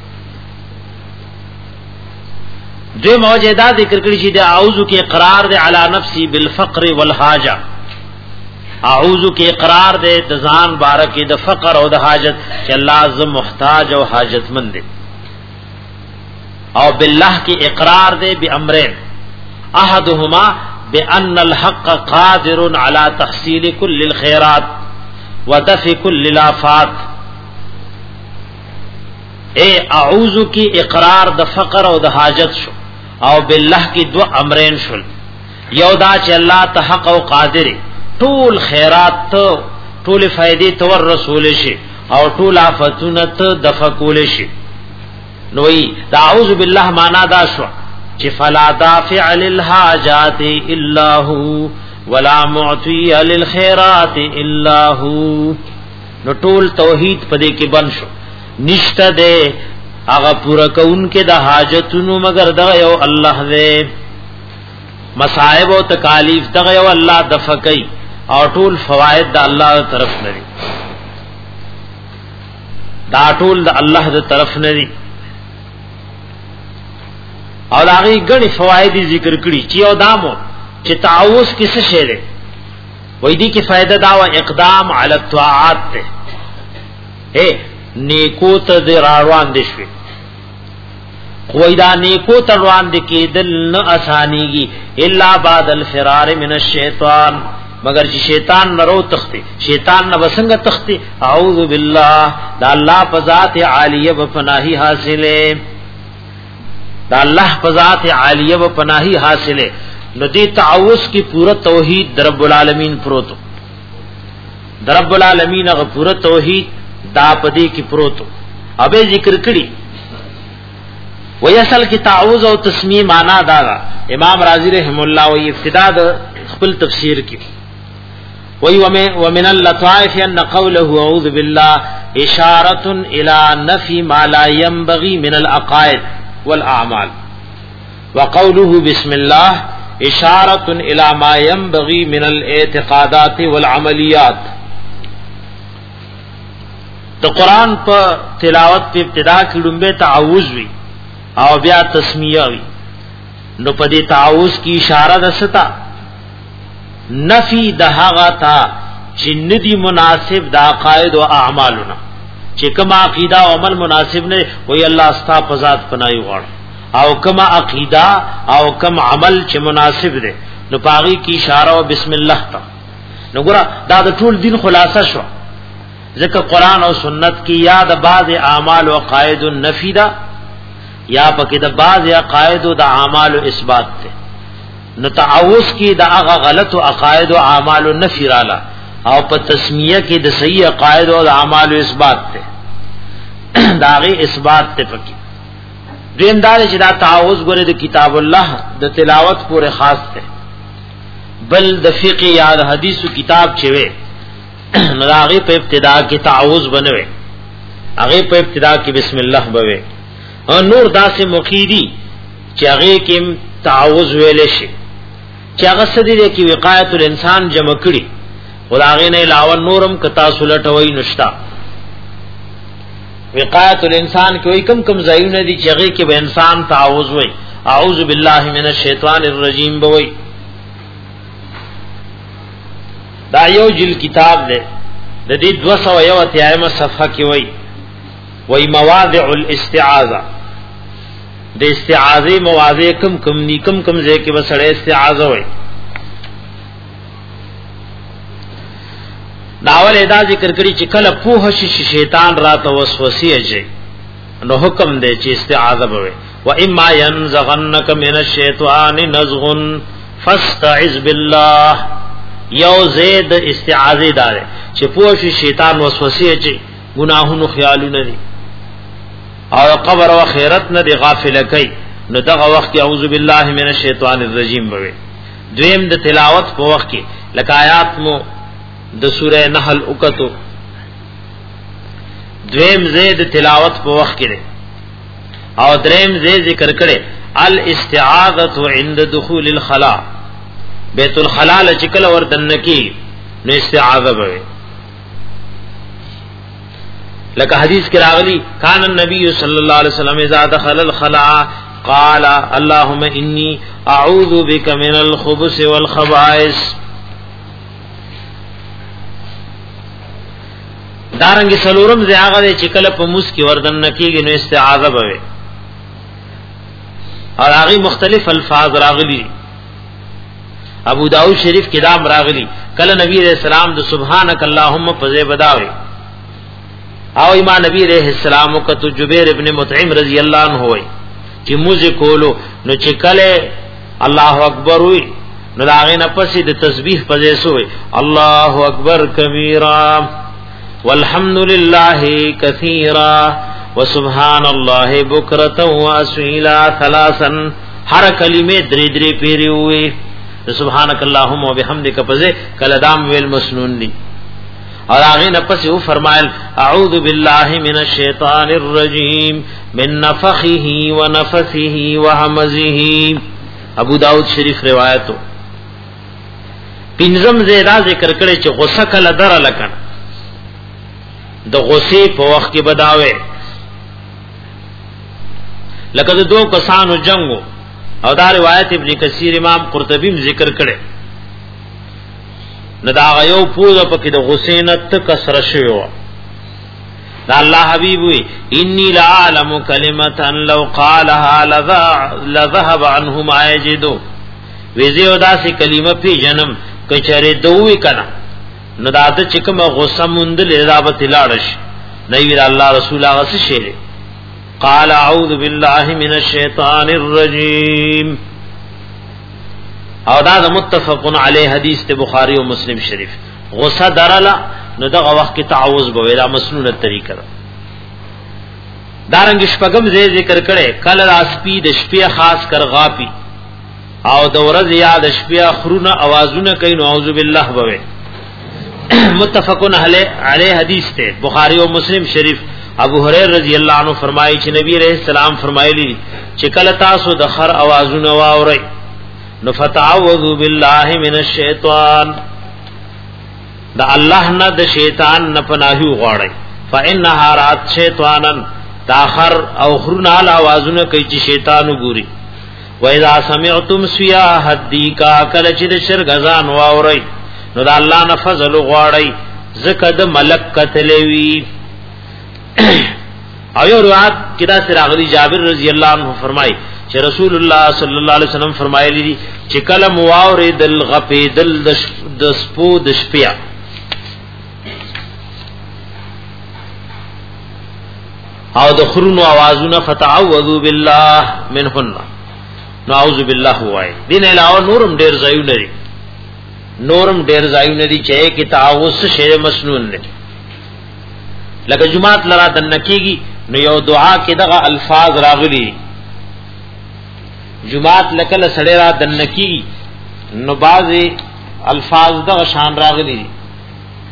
S2: دې موجوده ذکر کړی چې د اعوذ کې اقرار دی علی نفسی بالفقر والحاجه. اعوذ کې اقرار دی د ځان بارکه د فقر او د حاجت چې الله ز محتاج او حاجتمند دی. او بالله کی اقرار دے بامرین احدهما بان الحق قادر على تحصيل كل الخيرات ودفع كل الافات. اے اعوذ کی اقرار د فقر او د حاجت شو او بالله کی دو امرین شول. یو دا چې الله ته حق او قادر ټول خیرات ته ټول فائدې تور رسول شي او ټول آفتونه ته دفع کول شي. نوئی دا اعوذ باللہ مانا دا شو چی فلا دافع للحاجات الا ہو ولا معطی للخیرات الا ہو. نو ټول توحید پدے کی بن شو نشتا دے اغا پورا کون کے دا حاجتونو مگر دا یو اللہ دے. مصائب و تکالیف دا یو اللہ دفع کئی اور ټول فوائد دا اللہ دا طرف ندی. دا ټول دا اللہ دا طرف ندی. اور هغه غني فواید ذکر کړي چې او دامو چې تعوذ کیسه شه ده وې دي کې فائدہ دا او اقدام علی الطاعات ته اے نیکو ته روان دي شوي خو دا نیکو ته روان دي کېدل نه اسانيږي الا بعد الفرار من الشیطان مگر چې شیطان نرو تختی شیطان نه وسنګ تختی. اعوذ بالله دا الله په ذات عالیه و پناهی حاصله دا الله په ذات عالیه و پناهی حاصله. نو دې تعوذ کی پورا توحید در رب العالمین پروتو در رب العالمین غ پورا توحید دا پدې کی پروتو. ابه ذکر کړي وې اصل کی تعوذ او تسمیه معنا دا امام رازی رحم الله و ابتدا د خپل تفسیر کی وې ومن اللطائف ان قوله اعوذ بالله اشاره الى نفي ما لا ينبغي من العقائد والاعمال وقوله بسم الله اشاره الى ما ينبغي من الاعتقادات والعمليات. تو قرآن په تلاوت په ابتدا کې لومبه تعوذ وی او بیا تسمیه وی. نو په دې تعوذ کی اشاره دستا نفی دهغه تا چې ندی مناسب د عقاید او اعمالنا چې کما عقیده او عمل مناسب نه وی الله استا په ذات پناهي غواړي او کما عقیده او کم عمل چې مناسب ده نو پاغي کی اشاره او بسم الله تا. نو ګره دا د ټول دین خلاصه شو ځکه قران او سنت کی یاد بعض اعمال او عقاید النفی دا یا پکې د بعض عقاید او د اعمال او اثبات ته. نو تعوذ کی دا هغه غلط او عقاید او اعمال النفی رالا او په تسمیه کې د صحیح عقاید او اعمال او اثبات ته داغه اثبات ته پکې. دیندار چې دا تعوذ غره د کتاب الله د تلاوت پورې خاص ته بل د فقه یا د حدیثو کتاب چوي نو هغه په ابتدا کې تعوذ بنوي هغه په ابتدا کې بسم الله بوي نور داسې مقیدی چې هغه کې تعوذ ویل شي چې هغه سدي کې وقایت الانسان جمع کړي ولغه نه علاوه نورم کتا سلټوي نشتا وقایت الانسان کوئی کم کم زایونه دي چې هغه کې به انسان تعوذ وای اعوذ بالله من الشیطان الرجیم بوي دا یو جل کتاب دی د دې دو سو یو اتیایمه صفحه کې وای وای مواضع الاستعاذہ د استعاذې مواضع کم کم نی کم کم ځای کې وسړې استعاذہ وای داول ادا ذکر کړي چې کله په شي شیطان راته وسوسه اچي نو حکم دی چې استعاذہ وای و اما ينزغنك من الشیطان نزغ فاستعذ بالله یو زید استعاذې دار چې په شي شیطان وسوسه اچي گناهونو خیالونه دي او قبر او خیرت نه دی غافل کوي نو دغه وخت اعوذ بالله من الشیطان الرجیم وای دویم د تلاوت په وخت کې لکه آیات مو د سوره نحل وکتو دویم زید تلاوت په وخت کې او دریم زید ذکر کړي الاستعاذہ عند دخول الخلاء بیت الخلاء لچکل وردن کی نو استعاذہ وای لکه حدیث کې راغلی کان النبی صلی الله علیه وسلم اذا دخل الخلاء قال اللهم انی اعوذ بک من الخبث والخبائث دارنګ سلورم زیاغه چې کله په موس کې وردن کېږي نو استعاذہ به او هغه مختلف الفاظ راغلي ابو داؤد شریف کې دا راغلي کله نبی رسول الله د سبحانك اللهم فزه بداوي او ایمان نبی علیہ السلام کو تو جبیر ابن مطعم رضی اللہ عنہ ہوئی چې موږ کولو نو چې کله الله اکبر وی نو داغه نه پسې د تسبیح پځې سوې الله اکبر کبیرا والحمد لله کثیرا وسبحان الله بکرة واسیلا ثلاثا هر کلمه درې درې پیری وي سبحانك اللهم وبحمدك پځې کله دام ویل مسنون دي اور آگے نفس یو فرمائل اعوذ باللہ من الشیطان الرجیم من نفخه ونفثه وهمزه ابو داؤد شریف روایتو پنځم زیدا ذکر کړي چې غصه کله در لکن د غصه په وخت کې بداوي لکه د دوه کسانو جنگو او دا روایت ابن کثیر امام قرطبی ذکر کړي ندا غيو پوزه پکې د غسینت کسر شوی دا الله حبیب وی انی لا علم کلمتا لو قالها لذهب عنه ما یجدو ویزه ودا سی کلمه پی جنم کچره دوی کنا ندا د چکم غصه مند لذابت لاړش نی وی الله رسول الله غس شیره قال اعوذ بالله من الشیطان الرجیم او دا متفقن علی حدیث ته بخاری او مسلم شریف غصه درلا نو دغه وخت کې تعوذ به دا مسنونه طریقه ده دارنګ شپږم زې ذکر کړي کله راسپی د شپې خاص کر غاپی او د ورځ یاد شپې خرونه आवाजونه کوي نو اعوذ بالله به متفقن علی حدیث ته بخاری او مسلم شریف ابو هريره رضی الله عنه فرمایي چې نبی رحم السلام فرمایلی چې کله تاسو د خر आवाजونه واورئ نو فتعوذوا بالله من الشیطان دا الله نه د شیطان نه پناهي غواړي فانها رات شیطانن تاخر او خرنا आवाजونه کوي چې شیطان وګوري و اذا سمعتم صياح الديكا کله چې د شرغزان واوري نو دا الله نه فضل غواړي زکه د ملک قتلوي او یو روایت کدا سراغلی جابر رضی الله عنه فرمای چې رسول الله صلی الله علیه وسلم فرمایلی دي چې کله مواورې دل غپې دل د سپو د شپیا او د خرونو आवाजونه فتعوذوا بالله منهن نعوذ بالله وای دین علاوه نورم ډیر ځایونه دي نورم ډیر ځایونه دي چې کې تعوذ شی مسنون نه لکه جمعات لرا دنکیږي نو یو دعا کې دغه الفاظ راغلي جمعات لکل سړی را دنکی نو بعضی الفاظ دغه شان راغلي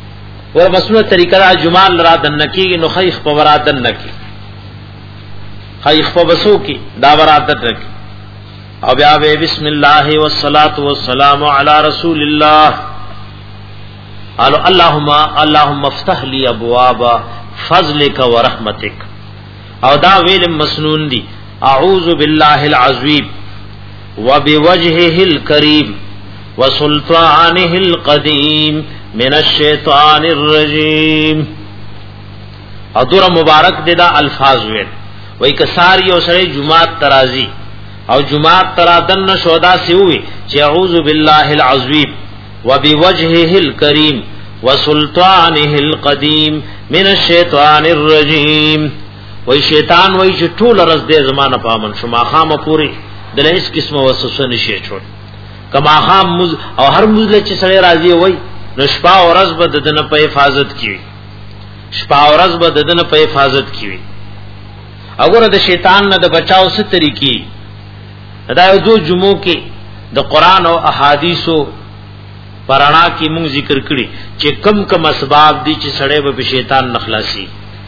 S2: ور مسنون طریقه را جمعات لرا دنکی نو خیخ په ورا دنکی خیخ په بسو کی دا برادت رکی او بیا بسم الله والصلاة والسلام علی رسول الله قالوا اللهم اللهم افتح لي ابواب فضلك ورحمتك او دا ویل مسنون دی اعوذ بالله العظیم وبوجهه الكريم وسلطانه القديم من الشیطان الرجیم او دور مبارک دی دا الفاظ ویل وای کساری او سره جمعات ترازی او جمعات ترادن شودا سی ہوئی چه اعوذ بالله العظیم وبوجهه الكريم وسلطانه القديم من الشيطان الرجيم وای شیطان وای چې ټول رز دې زمانہ پامن شما خامه پوری دله اس قسمه وسوسه نشي چھوڑ کما خام مز او هر مزله چې سره راضي وای نشپا او رز بد دنه په حفاظت کی شپا او رز بد دنه په حفاظت کی اگر د شیطان نه د بچاو ست طریقې دا یو دو جمعو کې د قران او احادیثو پرانا کی مونږ ذکر کړي چې کم کم اسباب دي چې سړی به شیطان نخلاصي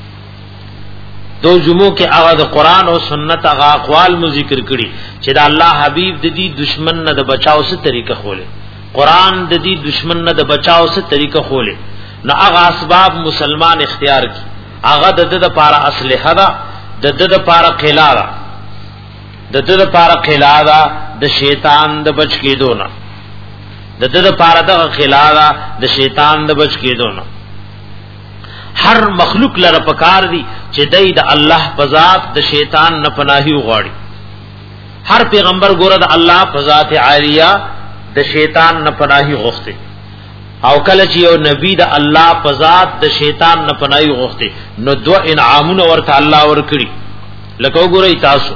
S2: دو جمعو کې هغه د قران او سنت هغه اقوال مو ذکر کړي چې د الله حبیب د دې دشمن نه د بچاو څخه طریقه خوله قران د دې دشمن نه د بچاو څخه طریقه خوله نو هغه اسباب مسلمان اختیار کی هغه د د لپاره اسلحه ده د د لپاره قلاده د د لپاره قلاده د شیطان د بچ کېدو نه د د لپاره د قلاده د شیطان د بچ کېدو نه هر مخلوق لره پکار دی چې دای د الله په ذات د شیطان نه پناهي وغواړي هر پیغمبر ګوره د الله په ذات عالیه د شیطان نه پناهي غوښته او کله چې یو نبی د الله په ذات د شیطان نه پناهي غوښته نو دو انعامونه ورته الله ورکړي لکه وګورئ تاسو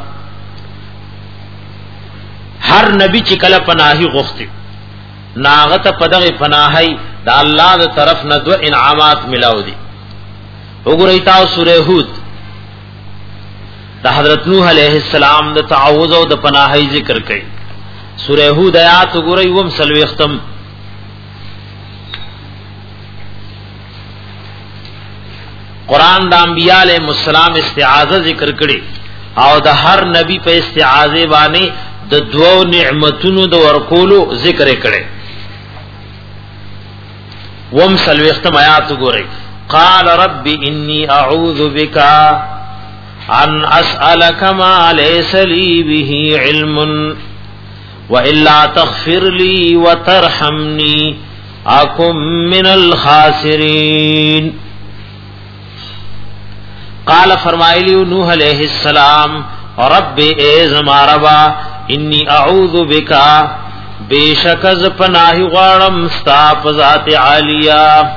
S2: هر نبی چې کله پناهي غوښته ناغت پدغه پناهي د الله د طرف نه دو انعامات ملاو دي وګورئ تاسو سورہ ہود د حضرت نوح علیہ السلام د تعوذ او د پناهي ذکر کړي سورہ ہود آیات وګورئ وم سلوي ختم قران د انبیاء علیہ السلام استعاذہ ذکر کړي او د هر نبی په استعاذه باندې د دوو نعمتونو د ورکولو ذکر کړي وم سلوي ختم آیات وګورئ قال رب انی اعوذ بک ان اسالک ما ليس لي به علم والا تغفر لي وترحمني اكن من الخاسرين قال فرمایلی نوح علیہ السلام رب اے زما ربا انی اعوذ بک بیشک از پناہی غواړم ستا په ذات عالیہ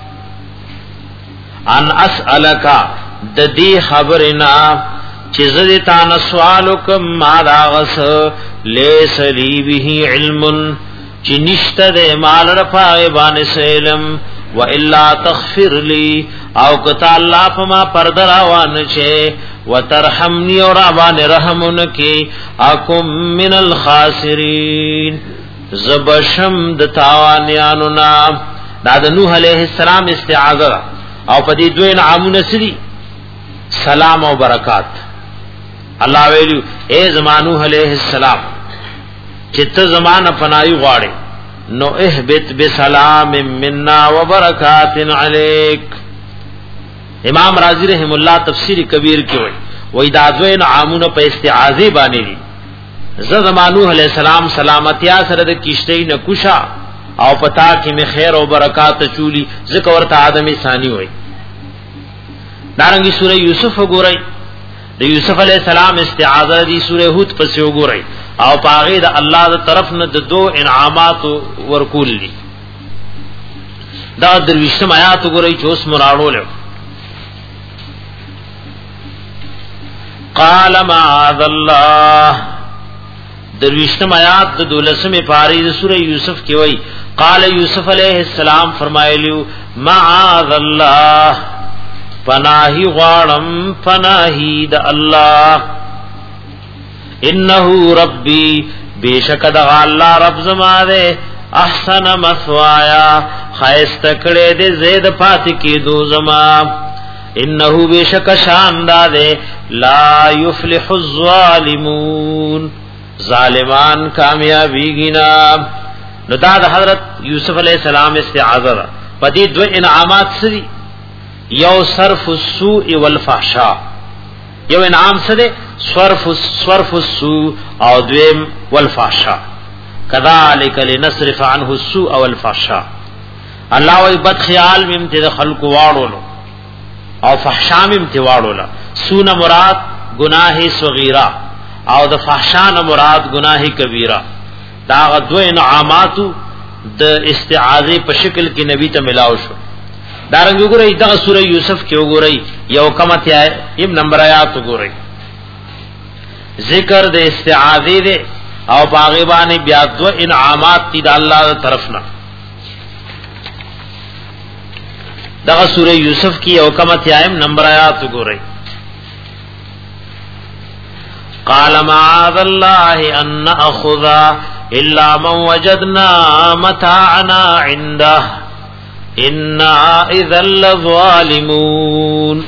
S2: ان اسالک د دې خبرنا چې زه تا نه سوال کوم ما دا غس لیس لی به علم چې نشته د مال رفای باندې علم و الا تغفر لی او کتا الله فما پردراوان چه وترحمنی اور باندې رحمونکی اکم من الخاسرین زبشم د تاوانیانو نا دا د نوح علیہ السلام استعاذہ او پدې دوی نعمونه سری سلام او برکات الله ویلو اے زمانو علیہ السلام چې ته زمانہ پناهي غواړي نو اهبت بسلام منا وبرکات علیک امام رازی رحم الله تفسیر کبیر کې وایي وای دا دوی نعمونه په استعاذه باندې دي ز زمانو علیہ السلام سلامتیا سره د کیشته نه کوشا او پتا کې می خیر او برکات چولی ذکر ورته آدمی ثانی وای دارنګي سورہ یوسف وګورئ د یوسف علیہ السلام استعاذہ دی سورہ ہود پس وګورئ او پاغه د الله د طرف نه د دو انعامات ورکول دي دا درویشتم آیات وګورئ چې اوس مراړو له قال معاذ الله درویشتم آیات د دولسمه پاری د سورہ یوسف کې وای قال یوسف علیہ السلام فرمایلیو معاذ الله پناہی غوانم پناہی د الله انه ربی بیشک د الله رب زما ده احسن مثوایا خیست کړه دې زید پات کی دو زما انه بشک شان داده لا يفلح الظالمون ظالمان کامیابی گنا. نو دا د حضرت یوسف علیہ السلام استعاذہ پدی دو انعامات سری یو صرف السوء والفحشاء یو انعام سره صرف صرف السوء او دویم والفحشاء كذلك لنصرف عنه السوء والفحشاء. الله وی بد خیال مم ته خلق واړو او فحشاء مم ته واړو. سونا مراد گناہ صغیرہ او د فحشاء مراد گناہ کبیرہ. دا دو انعامات د استعاذہ په شکل کې نبی ته ملاو شو. دارنګ وګورئ دا سورہ یوسف کې وګورئ یو کمت آیت یم نمبر آیات وګورئ ذکر د استعاذہ دے او باغبان بیا دو انعامات تی د الله طرفنا. دا سورہ یوسف کی یو کمت آیت نمبر آیات وګورئ قال معاذ الله ان ناخذ الا من وجدنا متاعنا عنده انا اذا لظالمون.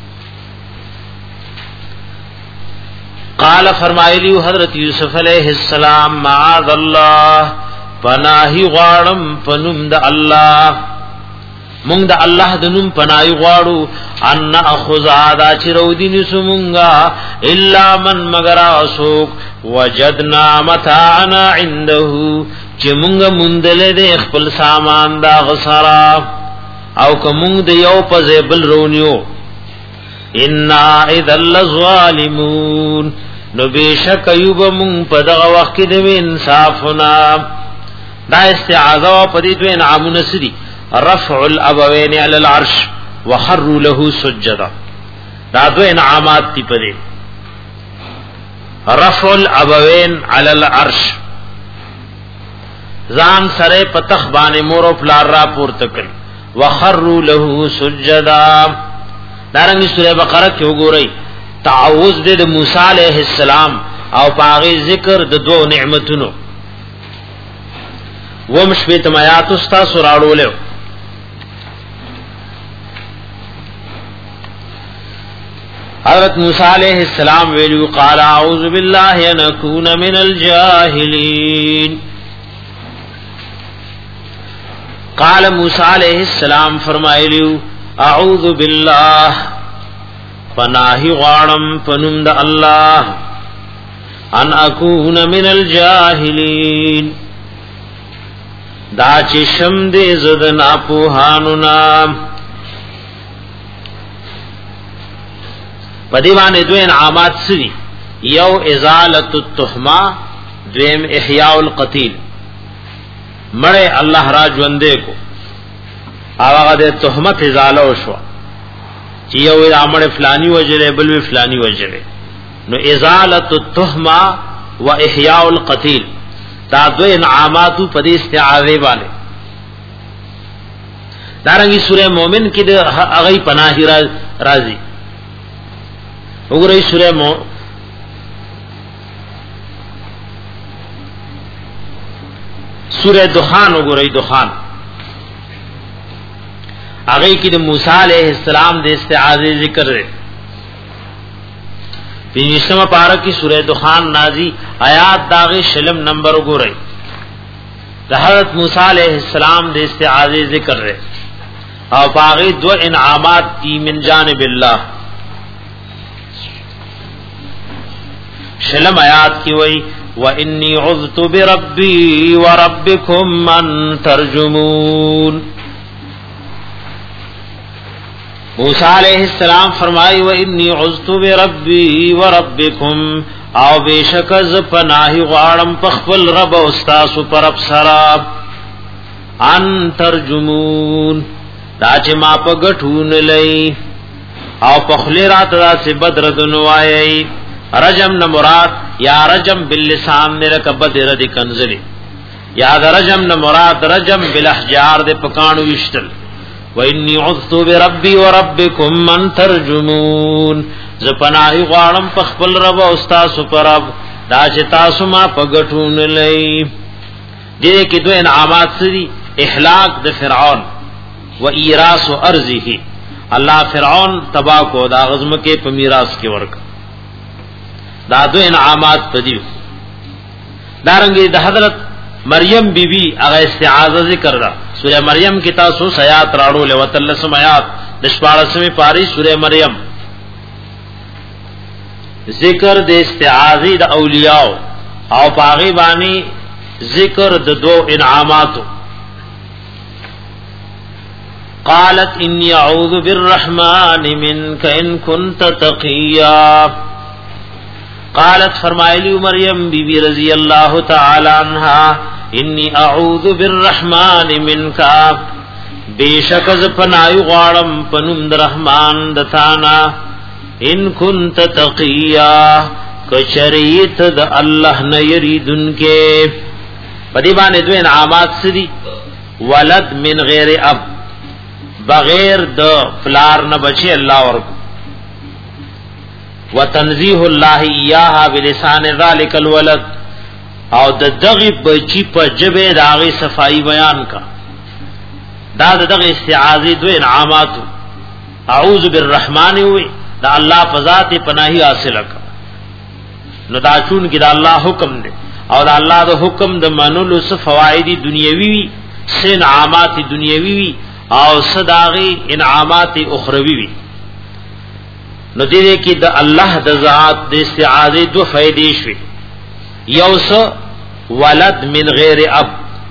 S2: قال فرمایلی حضرت یوسف علیہ السلام معاذ الله پناہی غواړم پنوم د الله مونږ د الله د نوم پناہی غواړو ان اخذ ادا چرودین سمونگا الا من مگر اسوک وجدنا متاعنا عنده چې مونږ مندل د خپل سامان دا غسرا او کوم د یو په زبل رونیو انا اذا الظالمون نو بیشک ایوب مون په دغه وخت کې د انصافنا. دا استعاذہ په دې دوه انعامونه سری رفع الابوین علی العرش وخروا له سجدا. دا دوه انعامات دي په دې رفع الابوین علی العرش ځان سره پتخ باندې مور او پلار را پورته کړ وخروا له سجدا. دارنګه سورہ بقرہ کې وګورئ تعوذ د موسی علیہ السلام او پاغي ذکر د دوه نعمتونو ومشبت میات استا سراړول. حضرت موسی علیہ السلام ویلو قال اعوذ بالله ان اكون من الجاهلین. قال موسی علیہ السلام فرمایلیو اعوذ بالله پناہی غواړم پنوم د الله ان اكون من الجاهلین دا چې شم دې زد نا پوهانو نام. پدی باندې دوه انعامات سری یو ازالت التهمه دویم احیاء القتیل. مړ الله را ژوندې کو هغه د تهمت ازاله وشو چې یو امر فلانی وجره بل فلانی وجره. نو ازالت التهمه و احیاء القتیل دا دوه انعامات په دې استعاذې باندې. دارنګي سورہ مومن کې د هغه پناهی راځي وګورئ سورہ مو سورہ دخان وګورئ دخان هغه کې د موسی علیہ السلام د استعاذې ذکر لري. پنځمه پارہ کې سورہ دخان نازی آیات داغه شلم نمبر وګورئ د حضرت موسی علیہ السلام د استعاذې ذکر لري او باغی دو انعامات کی من جانب اللہ. شلم آیات کی وئی وَإِنِّي عُذْتُ بِرَبِّي وَرَبِّكُمْ أَن تَرْجُمُونَ. موسیٰ علیہ السلام فرمائی وَإِنِّي عُذْتُ بِرَبِّي وَرَبِّكُمْ او بیشک ز پناہی غواړم پخپل رب او استاسو پر ابصرا ان ترجمون دا چې ما په غټون لئی او پخلی رات را سے بدر دنوای. رجم نہ مراد یا رجم باللسان نے رکبت رد کنزلی یا رجم نہ مراد رجم بالاحجار دے پکانو وشتل. وانی عذت بربی وربکم من ترجمون ز پناہی غواړم پخپل رب او استاسو پر رب دا چې تاسو ما پګټون لئی. دې کې دوه انعامات سری اهلاك د فرعون و ایراس ارضه الله فرعون تبا کو دا غزم کې په میراث کې ورک دا دو انعامات پدیو دارنګه د حضرت مریم بی بی هغه استعاذہ ذکر دا سورہ مریم کې تاسو آیات راړو له وتلسم آیات د شپاړسمه پاری سورہ مریم ذکر د استعاذی د اولیاء او پاغي باندې ذکر د دو انعامات قالت انی اعوذ بالرحمن منک ان کنت تقیا قالت فرمایلی مریم بی بی رضی اللہ تعالی عنہا انی اعوذ بالرحمن منک بیشک ز پنای غوارم پنوم در رحمان دتانا ان کنت تقیا کچریت د الله نه یریدن کې پدی باندې دوه انعامات سدي ولد من غیر اب بغیر د فلار نه بچي الله ورکو وتنزیه الله ایاها بلسان ذلک الولد او د دغه بچی په جبه داغه صفائی بیان کا دا دغه استعاذی دو انعامات اعوذ بالرحمن وی دا الله فذات پناہی حاصل کا نو دا چون کی دا الله حکم دے او دا الله دا حکم د منلو س فواید دنیوی س انعامات دنیوی او صداغی انعامات اخروی وی نو دې کې د الله د ذات د استعاذې دو فائدې شوي یو څه ولد من غیر اب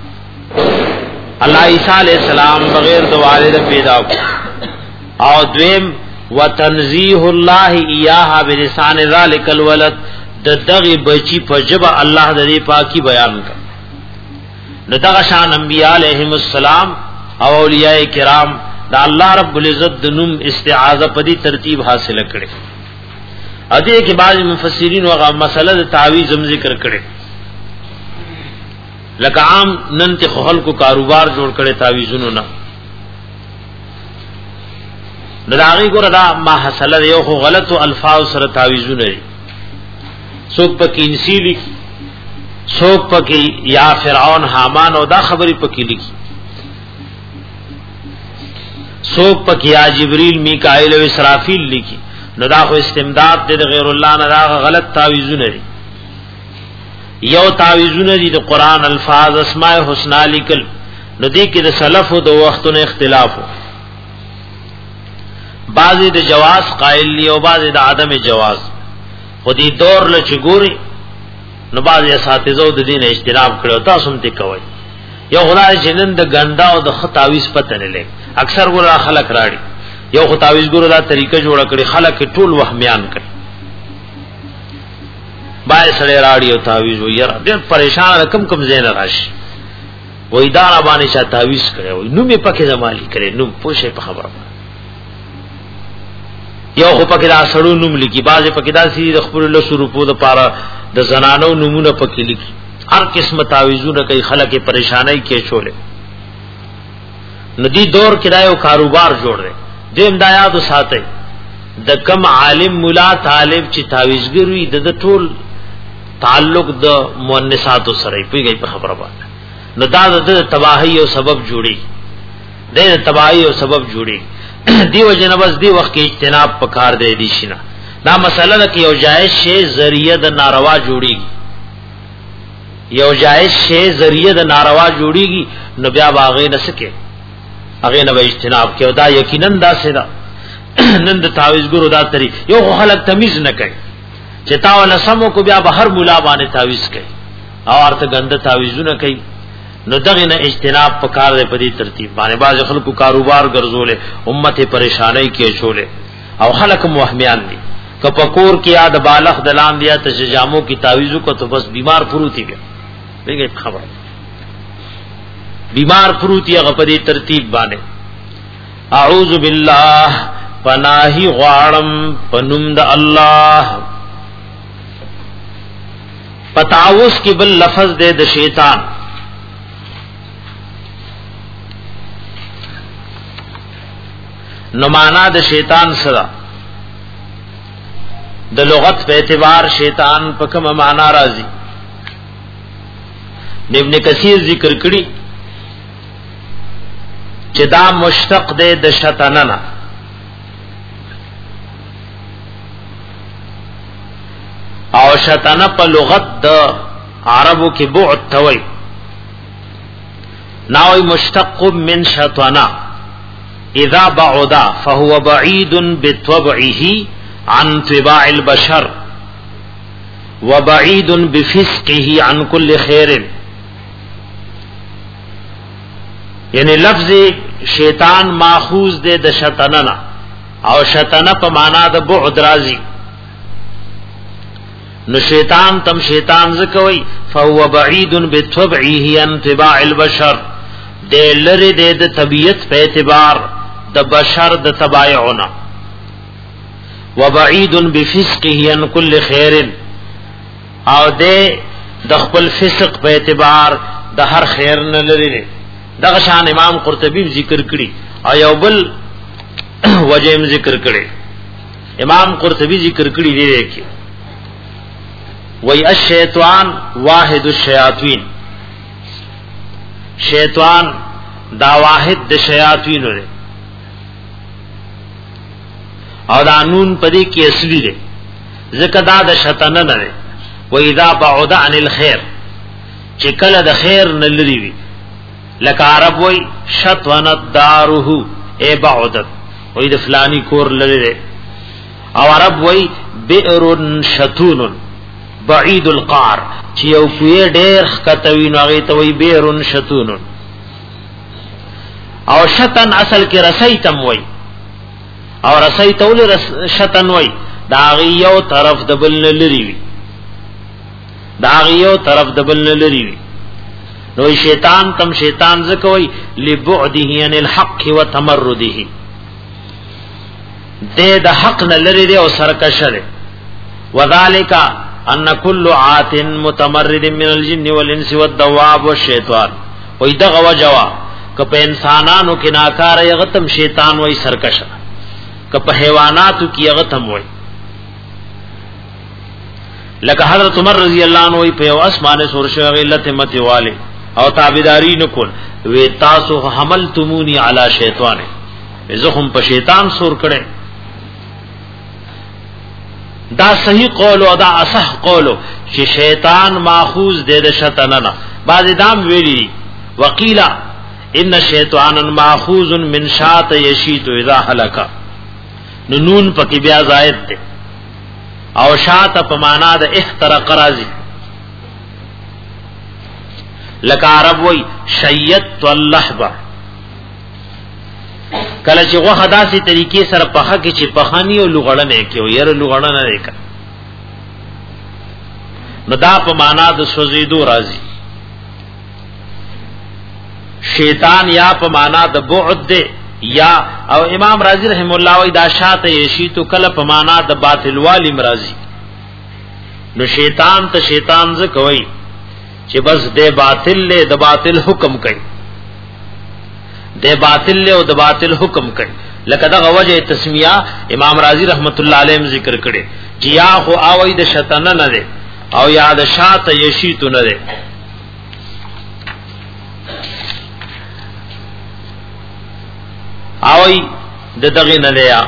S2: الله عیسی علیہ السلام بغیر د والد پیدا او دویم وتنزیه الله ایاها بلسان ذلک الولد د دغه بچی په جبه الله د دې پاکي بیان کړ نو دغه شان انبیاء علیهم السلام او اولیاء کرام دا الله رب العزت د نوم استعاذہ په دې ترتیب حاصل کړي ا دې کې بعض مفسرین هغه مسله د تعویذ هم ذکر کړي لکه عام نن ته خلکو کاروبار جوړ کړي تعویذونو نه دراغي ګور دا ما حاصله یو خو غلط الفاظ سره تعویذونه دي څوک په کینسی لیکي څوک په کې یا فرعون حامان او دا خبري په کې لیکي سوک پکیا جبریل میکائیل و اسرافیل لکی نو دا خو استمداد دے غیر اللہ نہ دا غلط تعویذونه دي یو تعویذونه دي د قران الفاظ اسماء الحسنا لیکل نو دې کې د سلف او د وختونو اختلاف بعضی د جواز قائل لی او بعضی د عدم جواز خودی دور لچګوري نو بعضی اساتذه د دین اجتناب کړو تاسو هم ته کوي یو خدای جنن د ګندا او د خطاویز پته نه لګ اکثر ګور خلق راړي یو خطاویز ګور دا طریقه جوړ کړي خلق ټول وهمیان کړي بای سره راړي او تعویز و یره ډېر پریشان کم کم زین راشي و اداره باندې چا تعویز کړي و نو می پکې زمالي کړي نو پوښې په خبره یو خو پکې دا سړو نوم لیکي بعضې پکې دا سي د خپل له شروع د پاره د زنانو نمونه پکې لیکي ہر قسم تعویذونه کوي خلک پریشانای کې چولې ندی دور کې دایو کاروبار جوړ دی دیم دایادو ساتي د کم عالم مولا طالب چې تعویذګری د ټول تعلق د مؤنثات سره پیږي په خبره باندې نو دا د تباہی او سبب جوړي د تباہی او سبب جوړي دیو جنبس دی وخت کې اجتناب پکار دی دي شنه دا مسله ده کې یو جائز شی ذریعہ د ناروا جوړي یو جائز شی ذریعہ د ناروا جوړيږي نو بیا باغې نه سکے هغه نه اجتناب کې او دا یقینا دا سره نن د تعویذ ګورو دا تری یو خلک تمیز نه کوي چې تا ول سمو کو بیا به هر مولا باندې تعویذ کوي او ارته غند تعویذونه کوي نو دغه نه اجتناب پکار دی په دې ترتیب باندې باز خلکو کاروبار ګرځولې امت پریشانای کې چولې او خلک موهمیان دي کپکور کې یاد بالغ دلان دیا تجامو کی تعویذو کو تو بس بیمار پروتی گئے دیکھیں خبر بیمار پروتی غپدی ترتیب باندې اعوذ باللہ پناہی غوارم پنم د اللہ پتاوس کی بل لفظ دے د شیطان نمانا د شیطان سرا د لغت په اعتبار شیطان په کوم معنا راځي ابن کثیر ذکر کړي چې دا مشتق ده د شیطاننا شتنه په لغت د عربو کې بعد توي ناوي مشتق من شطنا اذا بعد فهو بعيد بطبعه عن طباع البشر وبعيد بفسقه عن كل خير. یعنی لفظ شیطان ماخوذ دے د شطننا او شطنه په معنا د بعد راځي نو شیطان تم شیطان زکوي فهو بعيد بطبعه عن طباع البشر د لری د طبیعت په اعتبار د بشر د تبایعنا وبعيد بفسقه عن كل خير او د خپل فسق په اعتبار د هر خیر نه لري. دغه شان امام قرطبی ذکر کړي او یو بل وجهم ذکر کړي. امام قرطبی ذکر کړي دی کې وای الشیطان واحد الشیاطین شیطان دا واحد د شیاطین لري او دا نون پدې کې اصلي دی ځکه دا د شیطان نه دی. و اذا بعد عن الخير چې کله د خیر نه لري وي لکه عرب وای شطنت داره ای بعدت وای د فلانی کور لري او عرب وای بئر شتون بعید القعر چې یو کوی ډیر خطوی نو هغه ته وای بئر شتون او شتن اصل کې رسۍ تم وای او رسۍ تول شتن وای دا یو طرف د بل نه لري وي دا یو طرف د بل نه لري وي نو شیطان تم شیطان زکوي لبعده عن الحق وتمرده دے د حق نه لري دی او سرکشه دی. وذالک ان كل عات متمرد من الجن والانس والدواب والشیطان وای دغه وجوا ک په انسانانو کې ناکار یغتم شیطان وای سرکشه ک په حیواناتو کې یغتم وای لکه حضرت عمر رضی اللہ عنہ وی په اسمانه سورشه علت مت والے او تابعداری نکول وی تاسو حملتمونی علی شیطان زخم په شیطان سور کړي. دا صحیح قول او دا اصح قول چې شیطان ماخوذ دے د شیطاننا. بعض دام ویلی وقیلا ان شیطانا ماخوذ من شات یشیت اذا هلک نون پکې بیا زائد ده او شات په معنا د احترق راځي لکه عرب وای شیت واللحبه کله چې غوخه داسې طریقې سره پخه کې چې پخانی او لغړنه کې او ير لغړنه نه کا نو دا په معنا د سوزیدو راځي. شیطان یا په معنا د بعد ده یا او امام رازی رحم الله وی دا شات یشیتو کله په معنا د باطل والی مرضی نو شیطان ته شیطان ز کوي چې بس د باطل له د باطل حکم کوي د باطل له او د باطل حکم کوي. لکه دا وجه تسمیه امام رازی رحمت الله علیه ذکر کړي چې یا خو اوی د شیطان نه ده او یا د شات یشیتو نه ده. اوی د دغه نه لیا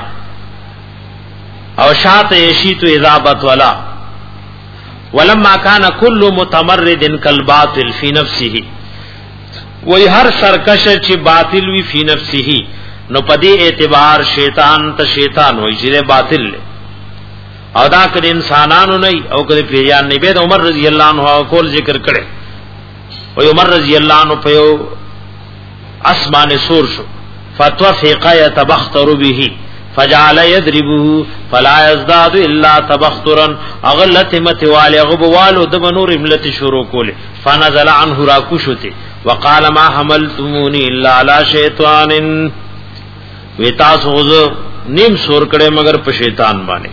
S2: او شات یشیتو اذابت ولا ولما كان كل متمرد كالباطل في نفسه وی هر سرکش چې باطل وی فی نفسه نو پدی اعتبار شیطان ته شیطان وی چې باطل او دا کړي انسانانو نه او کړي پیریان نه. به عمر رضی الله عنه کول ذکر کړي وی عمر رضی الله عنه په یو اسمان سور شو فتوفق يتبختر به فجعل يضربه فلا يزداد الا تبخترا اغلت متوالي غبوالو د نور ملت شروع کوله فنزل عنه راکوشته وقال ما حملتموني الا على شيطان وتاسو نیم سور کړه مگر په شیطان باندې.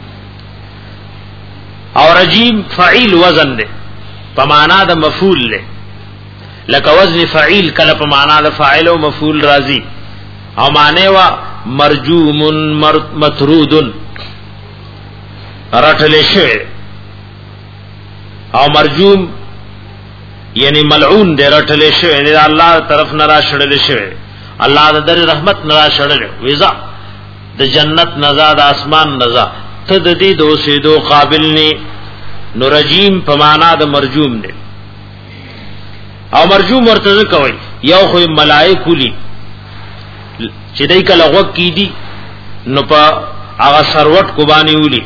S2: اور رجیم فعیل وزن ده په معنا د مفعول له لکه وزن فعیل کله په معنا د فاعل او مفعول راضی او معنی وا مرجوم مطرود رټل شوی او مرجوم یعنی ملعون دی رټل شوی دی الله طرف نه را شړل شوی الله د در رحمت نه را شړل ویزا د جنت نزا د اسمان نزا ته د دې دوسې دو قابل ني نو رجیم په معنا د مرجوم دی او مرجوم ورته کوي یو خو ملائکه لی چې دای کله وګ کی دي نو په هغه سروټ کو باندې ولي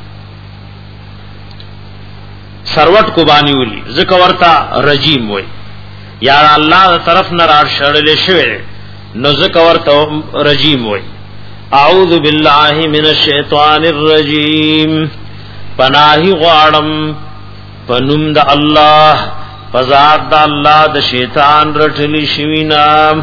S2: سروټ کو باندې ولي ځکه ورته رجیم وای یا الله طرف نه را شړل شوی نو ځکه ورته رجیم وای اعوذ بالله من الشیطان الرجیم پناهی غواړم پنوم د الله فزاد د الله د شیطان رټلی شوی نام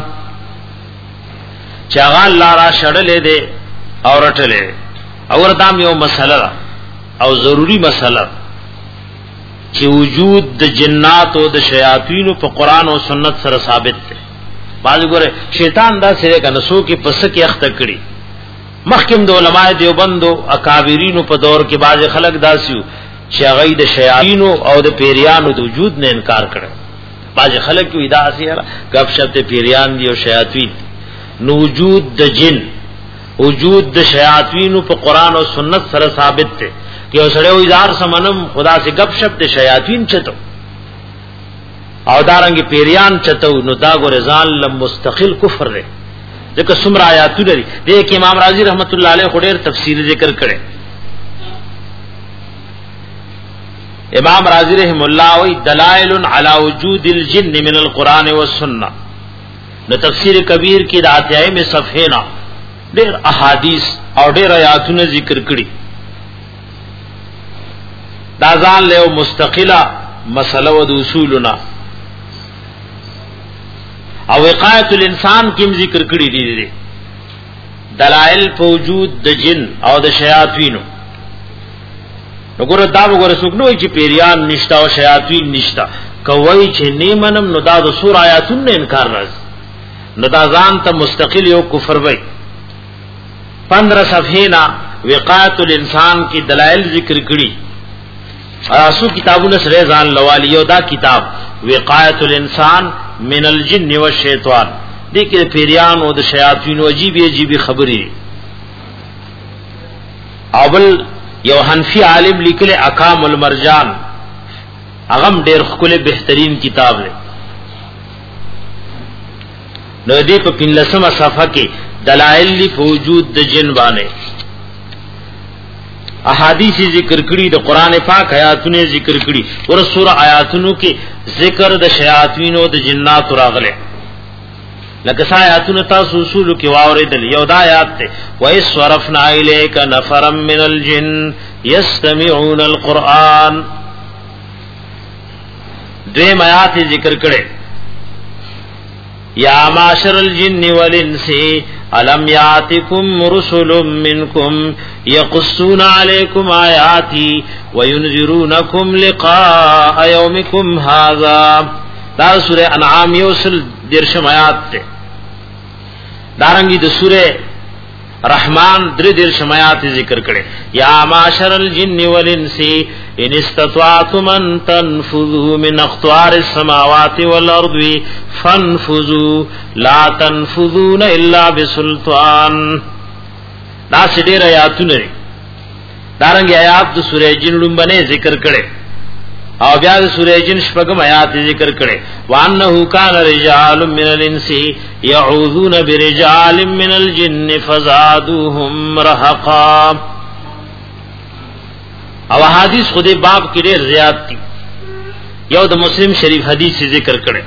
S2: چاغه الله را شړلې دے او رټلې او ردام یو مسله او ضروری مسله چې وجود د جنات او د شیاطین په قران او سنت سره ثابت دی باز ګوره شیطان دا سره کنه سو کې پس کې اخته کړي مخکم د علماء دیوبندو اکابرینو په دور کې باز خلک داسیو چې هغه د شیاطین او د پیریانو د وجود نه انکار کړي باز خلک وی داسي غب شپ ته پیریان دی او شیاطین نو وجود د جن وجود د شیاطین په قران او سنت سره ثابت دی کہ سڑے ہوئی دار سمنم خدا سے گپ شپ دے شیاطین چتو او دارنگی پیریان چتو نو داغو رضان لم مستقل کفر دے ذکر سمر آیاتو لري دیکھ امام رازی رحمت اللہ علیہ خودیر تفسیر ذکر کرے امام رازی رحم اللہ وی دلائل علی وجود الجن من القرآن والسنہ نو تفسیر کبیر کی داتیائی میں صفحینا دیر احادیث اور دیر آیاتو نے ذکر کری دازان له مستقله مسله و د اصولنا او وقایت الانسان کیم ذکر کړی دي دي دلائل موجود د جن او د شیاطینو وګوره دا وګوره څوک نو چې پیریان نشتا او شیاطین نشتا کوي چې نیمنم نو دا د سور آیاتونو نه انکار راځي نو دا ځان ته مستقل یو کفر وای پندرہ صفحې نا وقایت الانسان کی دلائل ذکر کړی اسو کتابونه سره ځان لوالی یو دا کتاب وقایت الانسان من الجن والشیطان دې کې پیریان او د شیاطین عجیب عجیب خبرې اول یو حنفی عالم لیکل اقام المرجان اغم ډیر خپل بهترین کتاب دی نو دې په پنځمه صفحه کې دلائل لی وجود د جن باندې احادیث ذکر کړي د قران پاک آیاتونه ذکر کړي ور سورہ آیاتونو کې ذکر د شیاطین او د جنات راغله لکه سا آیاتونه تاسو اصول کې واوریدل یو د آیات ته وَإِذْ صَرَفْنَا إِلَيْكَ نَفَرًا مِنَ الْجِنِّ يَسْتَمِعُونَ الْقُرْآنَ دیم آیات ذکر کړي یا معاشر الجن والانس الم یاتکم رسل منکم یقصون علیکم آیاتی وینذرونکم لقاء یومکم هذا دا سورہ انعام یوسل درشم آیات تے دارنگی دا سورہ رحمان در درشم آیات ذکر کرے یا معاشر الجن والانس ان استطاعتم ان تنفذوا من اقطار السماوات والارض فانفذوا لا تنفذون الا بسلطان دا سدیر آیاتونه دارنګ آیات د سورې جن لومبنه ذکر کړي او بیا د سورې جن شپږم آیات ذکر کړي وانه کان رجال من الانس يعوذون برجال من الجن فزادوهم رهقا او حدیث خودی باب کې ډېر زیات دي یو د مسلم شریف حدیث ذکر کړي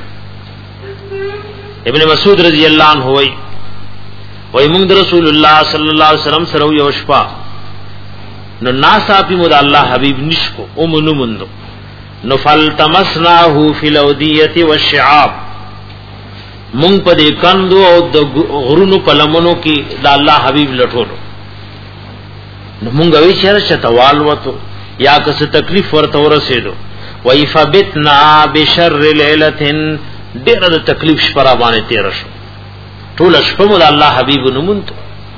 S2: ابن مسعود رضی الله عنه وایي وای موږ رسول الله صلی الله علیه وسلم سره یو شپه نو ناسا پی مود الله حبیب نشکو اومنو مندو نو فلتمسناه فی الاودیه والشعاب مونږ په دې کندو او د غرونو په لمنو کې د الله حبیب لټولو نو مونږ وی چې توال وته یا که څه تکلیف ورته ورسېدو وای فبتنا بشر ليله ډېر د تکلیف شپه باندې تیر شو ټول شپه مول الله حبیب نمونت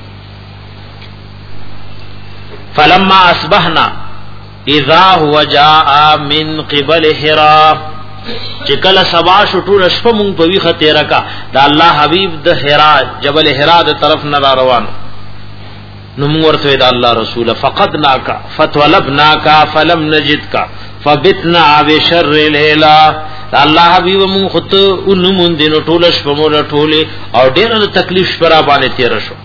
S2: فلما اصبحنا اذا هو جاء من قبل حرا چکل سبا شو ټول شپه مونږ په ویخه تیر کا دا الله حبیب د حرا جبل حرا د طرف نه روان نو موږ ورته د الله رسول فقدناک فتولبناک فلم نجدک فبتنا بشر لیلا الله حبیب مون خط انمون دینو ټولش په مور ټوله او ډیر تکلیف پر باندې تیر شو.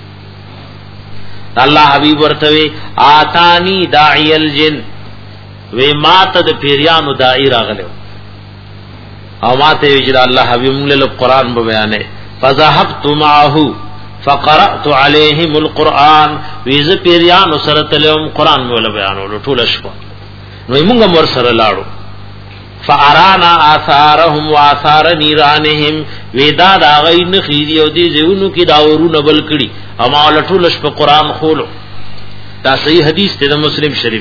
S2: الله حبیب ورته آتانی داعی الجن وی ماته د پیریانو داعی راغلو او ماته وی چې الله حبیب مون له قران په بیانې فذهبت معه فقرأت عليهم القرآن ویز پیریانو سره تلم قران مولا بیانولو ټولش په نو موږ مور سره لاړو فارانا آثارهم واثار نیرانهم ودا دا غین خیری او دی زونو کی داورونه بل کړي اما لټولش په قران خولو. دا صحیح حدیث دی د مسلم شریف.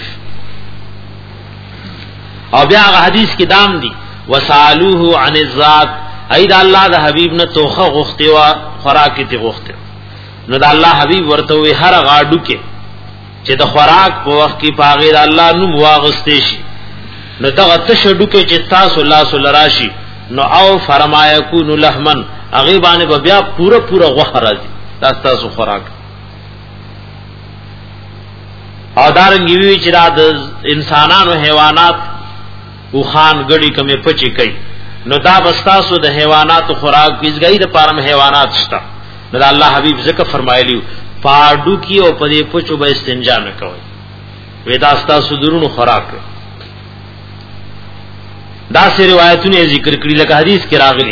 S2: او بیا هغه حدیث کې دام دی وسالوه عن الذات اید الله د حبیب نه توخه غوښتي وا خوراک ته غوښتي نو د الله حبیب ورته وی هر غاډو کې چې د خوراک په وخت کې پاغیر الله نو واغستې شي نو دغه تشډو کې چې تاسو الله صلی راشي نو او فرمایا کو نو لحمن هغه باندې بیا پورا پورا غوخه راځي تاسو خوراک او دارنګي وی چې د انسانانو حیوانات او خان غړي کمه پچی کوي نو دا بستاسو د حیوانات خوراک کیږي د پارم حیوانات شتا نو الله حبیب ذکر فرمایلیو پاډو کی او پدې پچو به استنجا نه کوي ودا تاسو درونو خوراک دا سه روایتونه ذکر کړي لکه حدیث کې راغلي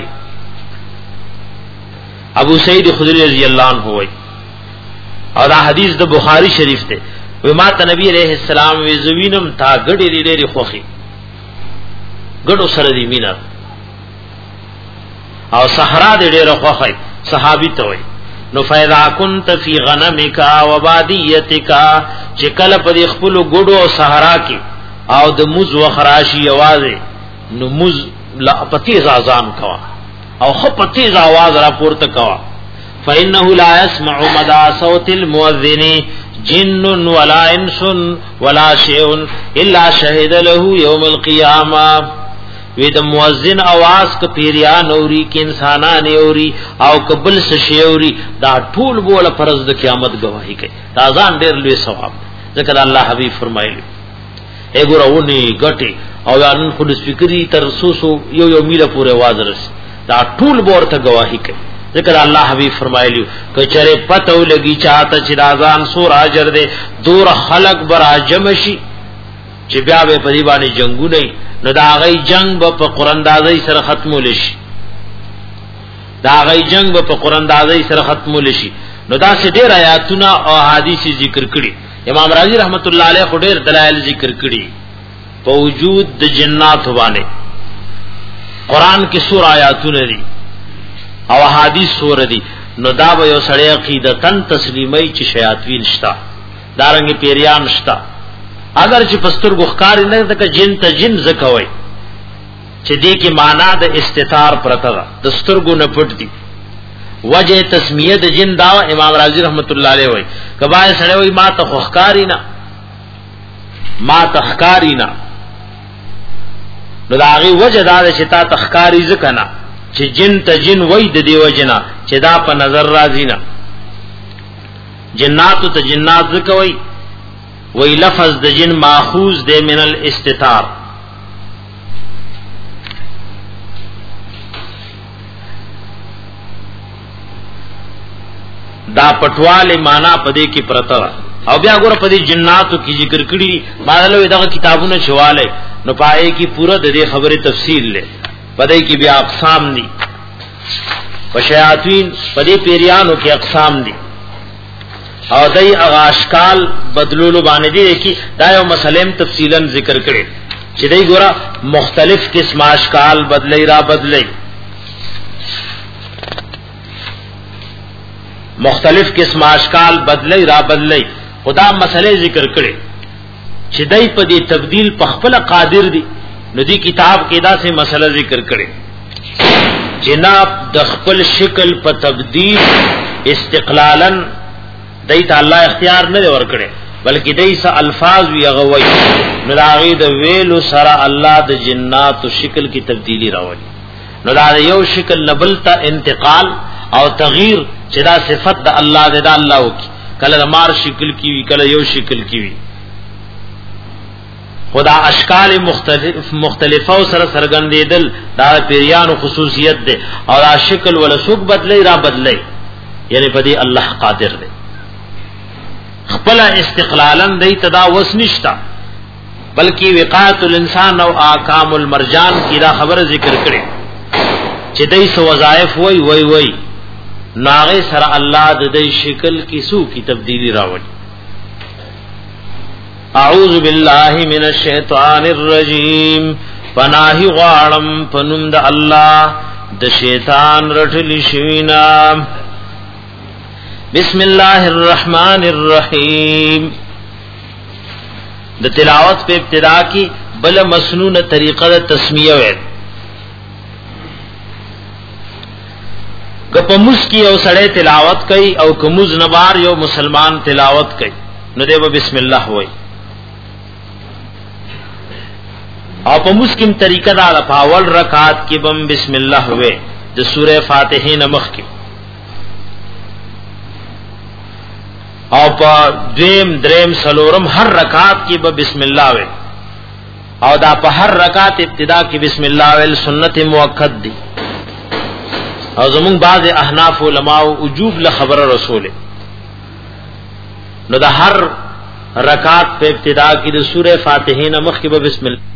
S2: ابو سعید خدری رضی اللہ عنہ ہوئی اور دا حدیث دا بخاری شریف تے وما تا نبی علیہ السلام وی زوینم تا گڑی لی لی خوخی گڑو سر دی مینا او صحرا دی لی خوخی صحابی توئی نو فیضا کنت فی غنمکا و بادیتکا چکل پا دی خپلو گڑو و صحرا کی او دا مز و خراشی آوازی نو مز پتیز آزان کوا او خپ تیز आवाज را پورته کوا فانه لا يسمع مدى صوت المؤذن جن ولا انس ولا شيء الا شهد له يوم القيامه وی د مؤذن आवाज ک پیریان اوري ک انسانان اوري او قبل سشيوري دا ټول بوله فرض د قیامت گواہی کوي دا ځان ډیر لوی ثواب ذکر الله حبیب فرمایلی اګورونی غټي او ان خود سپیکری تر سوسو یو یو میله پورې आवाज رس دا ټول ورته گواہی کوي ذکر الله حبیب فرمایلیو کچره پتو لګی چاته چې اذان سور اجر دے دور خلق برا جمشي چې بیا به پری باندې جنگو نه نو دا غي جنگ په قراندازي سره ختمول شي دا غي جنگ په قراندازي سره ختمول شي نو دا سه ډیر آیاتونه او حدیث ذکر کړي امام رازی رحمت الله علیه خډیر دلایل ذکر کړي په وجود د جنات باندې قران کې سور آیاتونه دي او احادیث سور دي نو دا به یو سړی عقیدتن تسلیمي چې شیاطین شتا دارنګ پیریان شتا اگر چې پستر غخکار نه تک جن ته جن زکوي چې دې کې معنا د استتار پرته د سترګو نه پټ دي وجه تسمیه د جن دا امام رازی رحمت الله علیه وای کبا سړی وای ما ته غخکاری نه ما تخکاری نه نو دا غي وجه دا چې تا تخکاری زکنا چې جن ته جن وای د دیو جنا چې دا په نظر راځي نه جنات ته جنات زکوي وای لفظ د جن ماخوذ د من الاستتار دا پټواله معنا پدې کې پرتا او بیا ګور پدې جناتو کې ذکر کړي مالو دغه کتابونه شواله نو پای کی پورا د دې خبره تفصیل لې پدې کې بیا اقسام دي وشیاطین پدې پیریانو کې اقسام دي او دای اغاشکال بدلولو باندې دي کی دا یو مسلم تفصیلا ذکر کړي چې دای ګورا مختلف قسم اشکال بدلی را بدلی مختلف قسم اشکال بدلی را بدلی خدا مسئلے ذکر کړي چې دای په دې تبديل په خپل قادر دي نو دې کتاب کې دا سه مسله ذکر کړي جناب د خپل شکل په تبديل استقلالا دای ته الله اختیار نه ور کړي بلکې دای سه الفاظ وی غوي نو داغي د ویلو سره الله د جنات او شکل کی تبدیلی راوړي نو دا یو شکل نبل ته انتقال او تغییر چې دا صفت د الله د الله وکي کله مار شکل کی وی کله یو شکل کی وی خدا اشکال مختلف مختلفه سره سرګندېدل دا پیریانو خصوصیت ده او دا شکل ولا سوق بدلی را بدلی یعنی په دې الله قادر ده خپل استقلالا دی تدا وس نشتا بلکې وقایت الانسان او احکام المرجان کی دا خبر ذکر کړي چې دای سو وظایف وای وای وای ناغه سره الله د دې شکل کی سو کی تبدیلی راوړي اعوذ باللہ من الشیطان الرجیم پناہی غاړم پنوم د الله د شیطان رټلی شوینا بسم الله الرحمن الرحیم د تلاوت په ابتدا کی بل مسنون طریقه د تسمیه وې کپموس کی او سړی تلاوت کوي او کومز نبار یو مسلمان تلاوت کوي نو دیو بسم الله وای او په مسکم طریقه دا پاول رکعات کې بم بسم الله وې د سوره فاتحه نمخ کې او په دیم دریم سلورم هر رکعات کې به بسم الله وې او دا په هر رکعت ابتدا کې بسم الله وې سنت موقت دي او زمون بعض احناف علماء وجوب له خبر رسول نو دا هر رکعت په ابتدا کې د سوره فاتحه نمخ کې به بسم الله